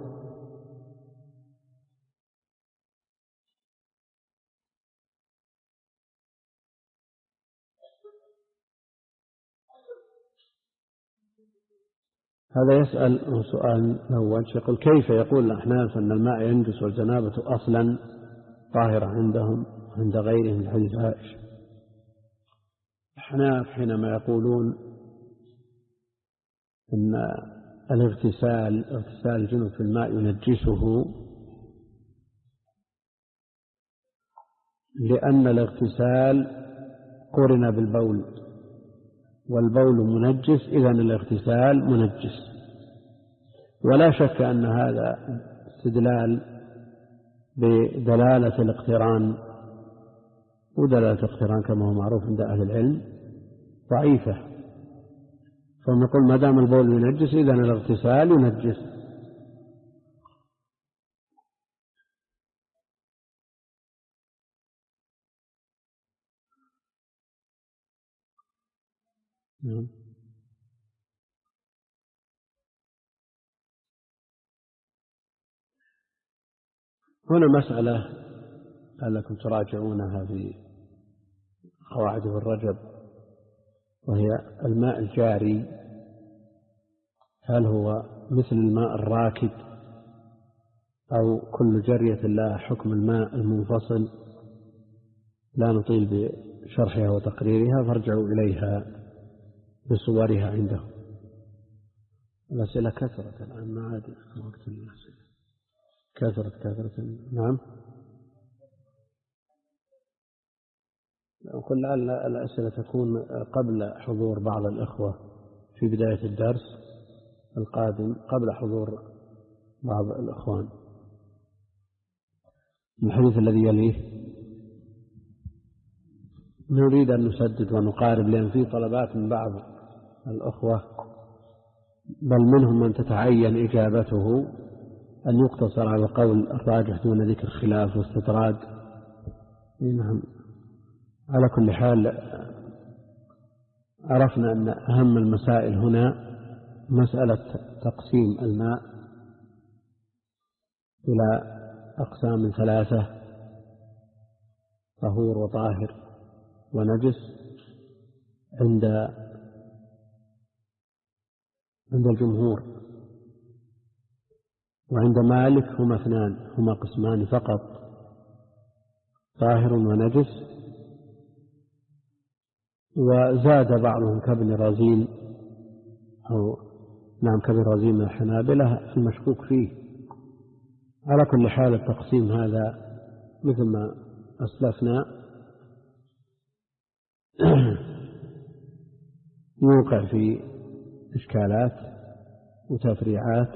هذا يسأل سؤال الأول، يقول كيف يقول الأحناف أن الماء ينجس والجنابة أصلا طاهرة عندهم عند غيرهم من حديث عائشة؟ الأحناف حينما يقولون أن الاغتسال اغتسال الجنوب في الماء ينجسه، لأن الاغتسال قرن بالبول، والبول منجس، إذن الاغتسال منجس. ولا شك أن هذا استدلال بدلالة الاقتران، ودلالة الاقتران كما هو معروف عند أهل العلم ضعيفة، فنقول ما دام البول ينجس إذن الاغتسال ينجس. هنا مسألة لعلكم تراجعونها في قواعد الرجب، وهي الماء الجاري هل هو مثل الماء الراكد أو كل جرية لها حكم الماء المنفصل؟ لا نطيل بشرحها وتقريرها، فارجعوا إليها بصورها عندهم. الأسئلة كثرت الآن، ما عاد وقت الأسئلة، كثرت كثرة. نعم، أقول لعل الأسئلة تكون قبل حضور بعض الإخوة في بداية الدرس القادم، قبل حضور بعض الإخوان. الحديث الذي يليه نريد أن نسدد ونقارب، لأن في طلبات من بعض الأخوة بل منهم من تتعين إجابته أن يقتصر على قول الراجح دون ذكر خلاف واستطراد. نعم، على كل حال عرفنا أن أهم المسائل هنا مسألة تقسيم الماء إلى أقسام ثلاثة: طهور وطاهر ونجس. عند عند الجمهور وعند مالك هما اثنان، هما قسمان فقط، طاهر ونجس. وزاد بعضهم كابن رزين أو نعم كابن رزين من الحنابلة المشكوك فيه. على كل حال التقسيم هذا مثل ما أسلفنا يوقع في إشكالات وتفريعات،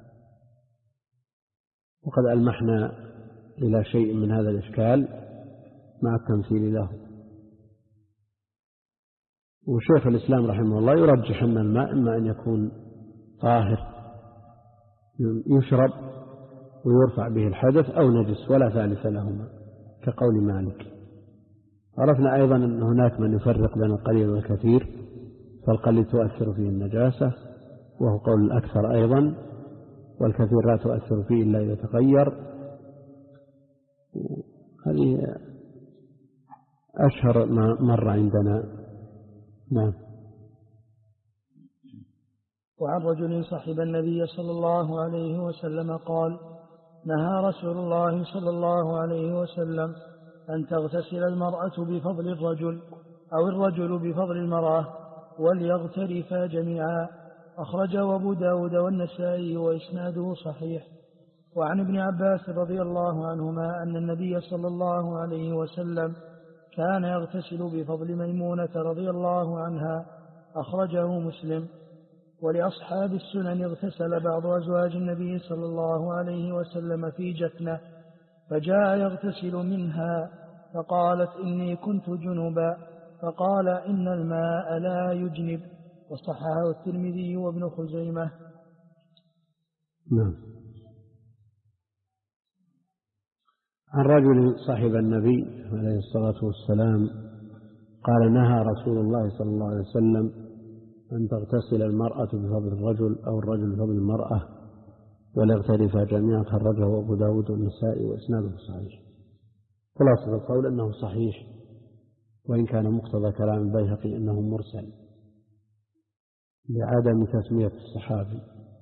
وقد ألمحنا إلى شيء من هذا الإشكال مع التمثيل له. وشيخ الإسلام رحمه الله يرجح أن الماء إما أن يكون طاهر يشرب ويرفع به الحدث أو نجس ولا ثالث لهما كقول مالك. عرفنا أيضا أن هناك من يفرق بين القليل والكثير، فالقليل تؤثر فيه النجاسة وهو قول الأكثر أيضا، والكثير لا تؤثر فيه إلا إذا تغير. هذه أشهر ما مر عندنا. نعم. وعن رجل صحب النبي صلى الله عليه وسلم قال: نهى رسول الله صلى الله عليه وسلم أن تغتسل المرأة بفضل الرجل أو الرجل بفضل المرأة وليغترفا جميعا. أخرجه أبو داود والنسائي وإسناده صحيح. وعن ابن عباس رضي الله عنهما أن النبي صلى الله عليه وسلم كان يغتسل بفضل ميمونة رضي الله عنها. أخرجه مسلم. ولأصحاب السنن اغتسل بعض أزواج النبي صلى الله عليه وسلم في جفنة، فجاء يغتسل منها فقالت: إني كنت جنبا، فقال: إن الماء لا يجنب. وصححه الترمذي وابن خزيمة. نعم. عن رجل صاحب النبي عليه الصلاة والسلام قال: نهى رسول الله صلى الله عليه وسلم أن تغتسل المرأة بفضل الرجل أو الرجل بفضل المرأة وليغترفا جميعا. خرجه أبو داود والنسائي وإسناده صحيح. خلاصة القول أنه صحيح، وإن كان مقتضى كلام البيهقي أنه مرسل لعدم تسمية الصحابي،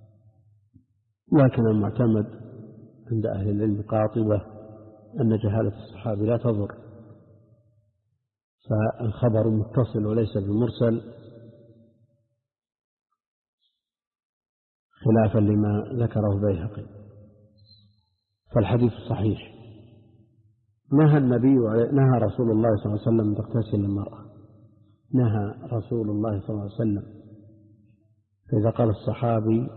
لكن المعتمد عند أهل العلم قاطبة أن جهالة الصحابي لا تضر، فالخبر متصل وليس بمرسل، خلافا لما ذكره البيهقي. فالحديث صحيح. نهى النبي نهى رسول الله صلى الله عليه وسلم أن تغتسل المرأة. نهى رسول الله صلى الله عليه وسلم. فإذا قال الصحابي: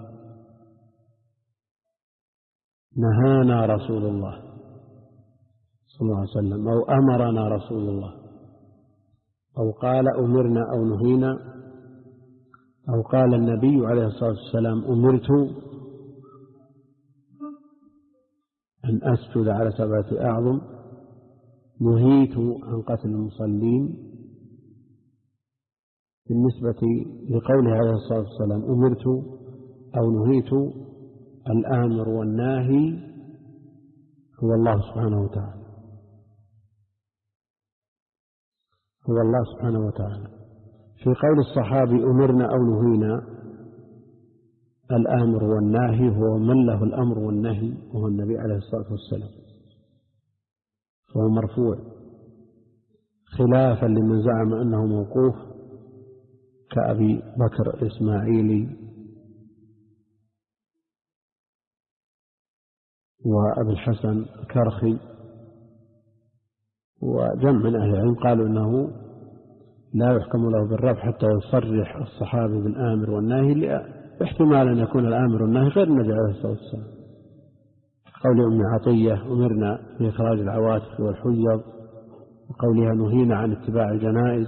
نهانا رسول الله صلى الله عليه وسلم، أو أمرنا رسول الله، أو قال أمرنا أو نهينا، أو قال النبي عليه الصلاة والسلام: أمرت أن أسجد على سبعة أعظم، نهيت عن قتل المصلين. بالنسبة لقوله عليه الصلاة والسلام: أمرت أو نهيت، الآمر والناهي هو الله سبحانه وتعالى، هو الله سبحانه وتعالى. في قول الصحابي: أمرنا أو نهينا، الآمر والناهي هو من له الأمر والنهي وهو النبي عليه الصلاة والسلام، فهو مرفوع، خلافا لمن زعم أنه موقوف كأبي بكر الإسماعيلي وأبي الحسن الكرخي وجمع من أهل العلم قالوا أنه لا يحكم له بالرفع حتى يصرح الصحابي بالآمر والناهي، احتمال أن يكون الآمر والناهي غير النبي عليه الصلاة والسلام. قول أم عطية: أمرنا بإخراج العواتق والحيض، وقولها: نهينا عن اتباع الجنائز.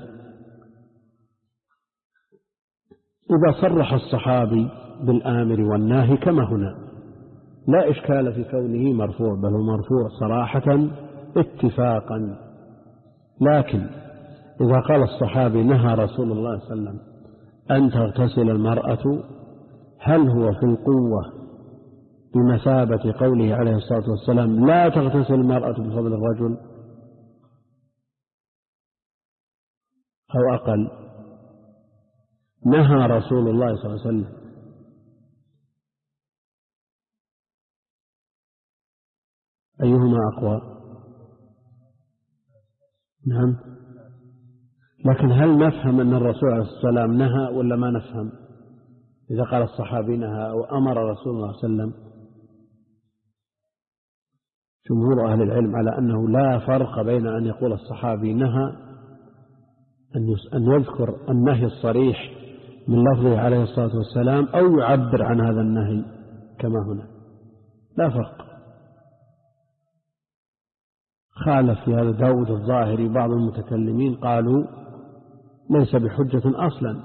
إذا صرح الصحابي بالآمر والناهي كما هنا لا إشكال في كونه مرفوع، بل هو مرفوع صراحة اتفاقا. لكن إذا قال الصحابي: نهى رسول الله صلى الله عليه وسلم أن تغتسل المرأة، هل هو في القوة بمثابة قوله عليه الصلاة والسلام: لا تغتسل المرأة بفضل الرجل، أو أقل؟ نهى رسول الله صلى الله عليه وسلم أيهما أقوى؟ نعم. لكن هل نفهم أن الرسول عليه الصلاة والسلام نهى ولا ما نفهم؟ إذا قال الصحابي نهى أو أمر رسول الله صلى الله عليه وسلم، جمهور أهل العلم على أنه لا فرق بين أن يقول الصحابي نهى أن يذكر النهي الصريح من لفظه عليه الصلاة والسلام أو يعبر عن هذا النهي كما هنا، لا فرق. خالف في هذا داود الظاهري بعض المتكلمين قالوا ليس بحجة أصلا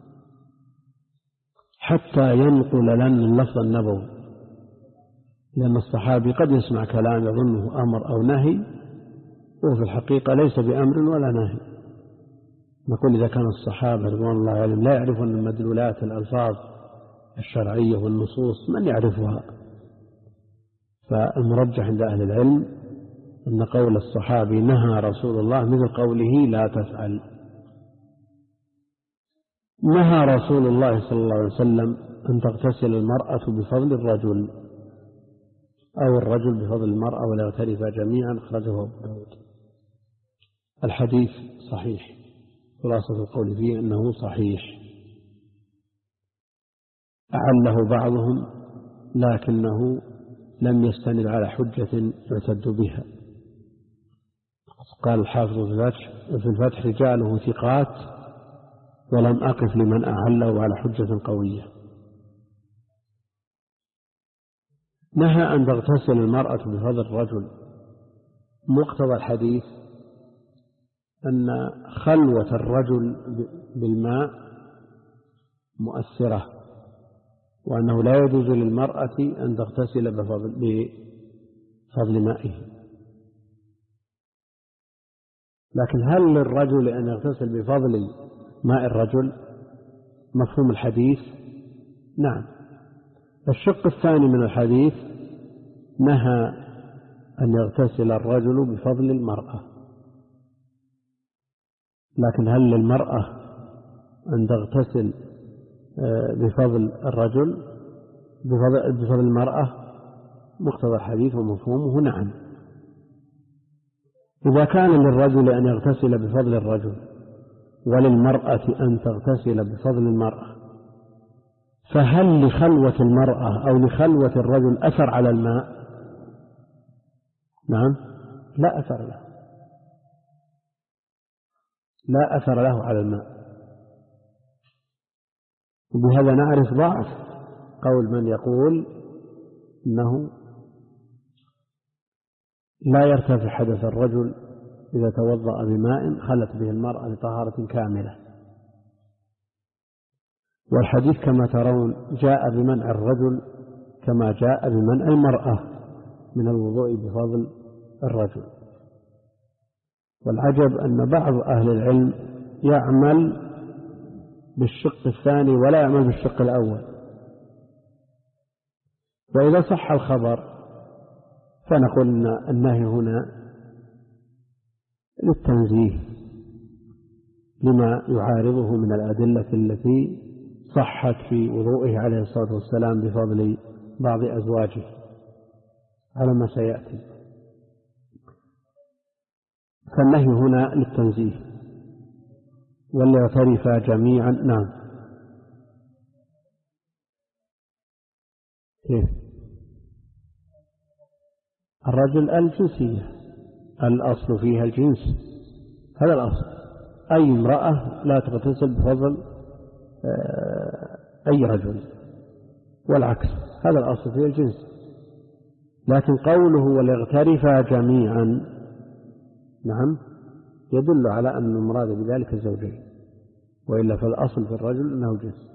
حتى ينقل لنا اللفظ النبوي، لأن الصحابي قد يسمع كلام يظنه أمر أو نهي وفي الحقيقة ليس بأمر ولا نهي. نقول إذا كان الصحابة رضوان الله عليهم لا يعرفون مدلولات الألفاظ الشرعية والنصوص، من يعرفها؟ فالمرجح عند أهل العلم أن قول الصحابي نهى رسول الله مثل قوله لا تفعل. نهى رسول الله صلى الله عليه وسلم أن تغتسل المرأة بفضل الرجل أو الرجل بفضل المرأة ولا يغترفا جميعا، أخرجه أبو داود. الحديث صحيح، خلاصة القول فيه أنه صحيح، أعله بعضهم لكنه لم يستند على حجة يعتد بها. قال الحافظ في الفتح رجاله ثقات ولم أقف لمن أعله على حجة قوية. نهى أن تغتسل المرأة بفضل الرجل، مقتضى الحديث أن خلوة الرجل بالماء مؤثرة، وأنه لا يجوز للمرأة أن تغتسل بفضل, بفضل مائه. لكن هل للرجل أن يغتسل بفضل ماء الرجل؟ مفهوم الحديث نعم. الشق الثاني من الحديث نهى أن يغتسل الرجل بفضل المرأة، لكن هل للمرأة أن تغتسل بفضل الرجل بفضل, بفضل المرأة؟ مقتضى الحديث ومفهومه نعم. إذا كان للرجل أن يغتسل بفضل الرجل وللمرأة أن تغتسل بفضل المرأة، فهل لخلوة المرأة أو لخلوة الرجل أثر على الماء؟ نعم، لا أثر له، لا أثر له على الماء. وبهذا نعرف ضعف قول من يقول إنه لا يرتفع حدث الرجل إذا توضأ بماء خلت به المرأة لطهارة كاملة. والحديث كما ترون جاء بمنع الرجل كما جاء بمنع المرأة من الوضوء بفضل الرجل. والعجب أن بعض أهل العلم يعمل بالشق الثاني ولا يعمل بالشق الأول. وإذا صح الخبر فنقول أن النهي هنا للتنزيه لما يعارضه من الأدلة التي صحت في وضوئه عليه الصلاة والسلام بفضل بعض أزواجه على ما سيأتي. فالنهي هنا للتنزيه وليعترفا جميعا. نعم. كيف؟ الرجل الجنسية الأصل فيها الجنس، هذا الأصل. أي امرأة لا تغتسل بفضل أي رجل والعكس، هذا الأصل فيها الجنس. لكن قوله وليغترفا جميعا نعم يدل على أن المراد بذلك الزوجين، وإلا فالأصل في الرجل أنه جنس.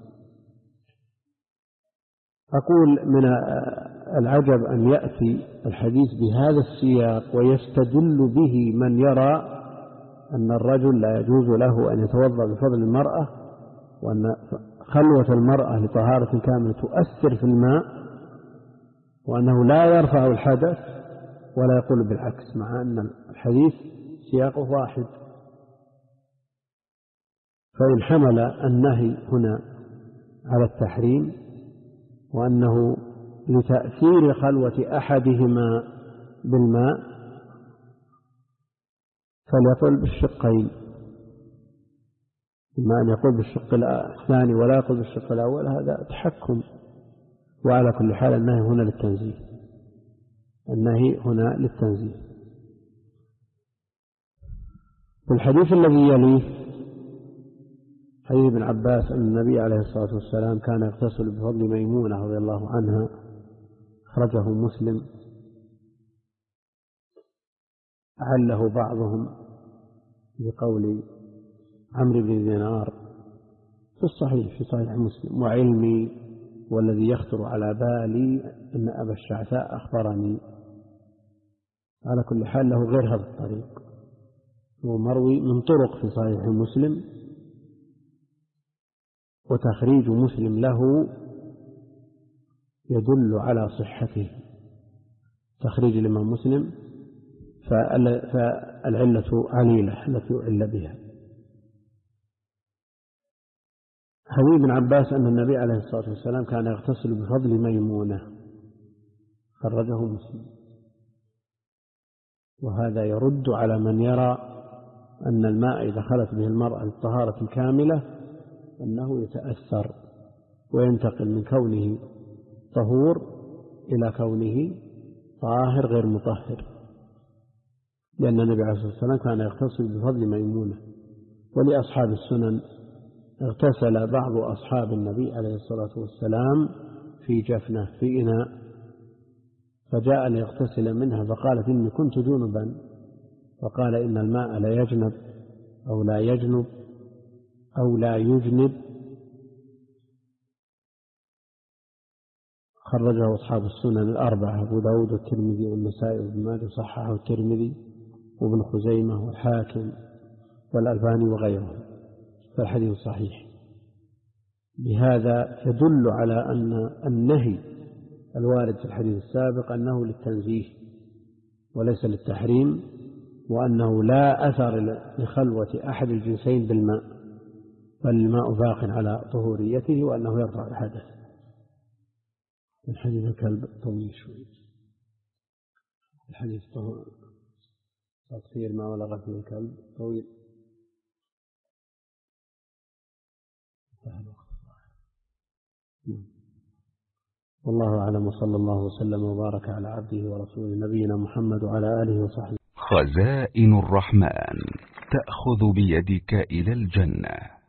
أقول من العجب أن يأتي الحديث بهذا السياق ويستدل به من يرى أن الرجل لا يجوز له أن يتوضأ بفضل المرأة، وأن خلوة المرأة لطهارة كاملة تؤثر في الماء، وأنه لا يرفع الحدث، ولا يقول بالعكس، مع أن الحديث سياقه واحد. فإن حمل النهي هنا على التحريم وأنه لتأثير خلوة أحدهما بالماء فليقل بالشقين، إما أن يقول بالشق الثاني ولا يقول بالشق الأول، هذا تحكم. وعلى كل حال النهي هنا للتنزيه، النهي هنا للتنزيه. في الحديث الذي يليه حديث ابن عباس أن النبي عليه الصلاة والسلام كان يغتسل بفضل ميمونة رضي الله عنها، أخرجه مسلم. عله بعضهم بقول عمرو بن دينار في الصحيح في صحيح مسلم: وعلمي والذي يخطر على بالي أن أبا الشعثاء أخبرني. على كل حال له غير هذا الطريق، هو مروي من طرق في صحيح مسلم، وتخريج مسلم له يدل على صحته، تخريج الإمام مسلم فالعلة عليلة التي أعل بها. حديث ابن عباس أن النبي عليه الصلاة والسلام كان يغتسل بفضل ميمونة، خرجه مسلم. وهذا يرد على من يرى أن الماء إذا خلت به المرأة الطهارة الكاملة أنه يتأثر وينتقل من كونه طهور إلى كونه طاهر غير مطهر، لأن النبي عليه الصلاة والسلام كان يغتسل بفضل ميمونة. ولأصحاب السنن اغتسل بعض أصحاب النبي عليه الصلاة والسلام في جفنة في إناء، فجاء ليغتسل منها فقالت: إني كنت جنبا، فقال: إن الماء لا يجنب أو لا يجنب أو لا يجنب. خرجه أصحاب السنن الأربعة: أبو داود والترمذي والنسائي وابن ماجه، صححه الترمذي وابن خزيمة والحاكم والألباني وغيرهم، فالحديث صحيح. بهذا يدل على أن النهي الوارد في الحديث السابق أنه للتنزيه وليس للتحريم، وأنه لا أثر لخلوة أحد الجنسين بالماء، بل الماء باق على طهوريته وأنه يرفع الحدث. الحديث الكلب طويل شوي، الحديث تطهير ما ولغ فيه الكلب طويل. والله أعلم، وصلى الله وسلم وبارك على عبده ورسوله نبينا محمد وعلى آله وصحبه. خزائن الرحمن تأخذ بيدك إلى الجنة.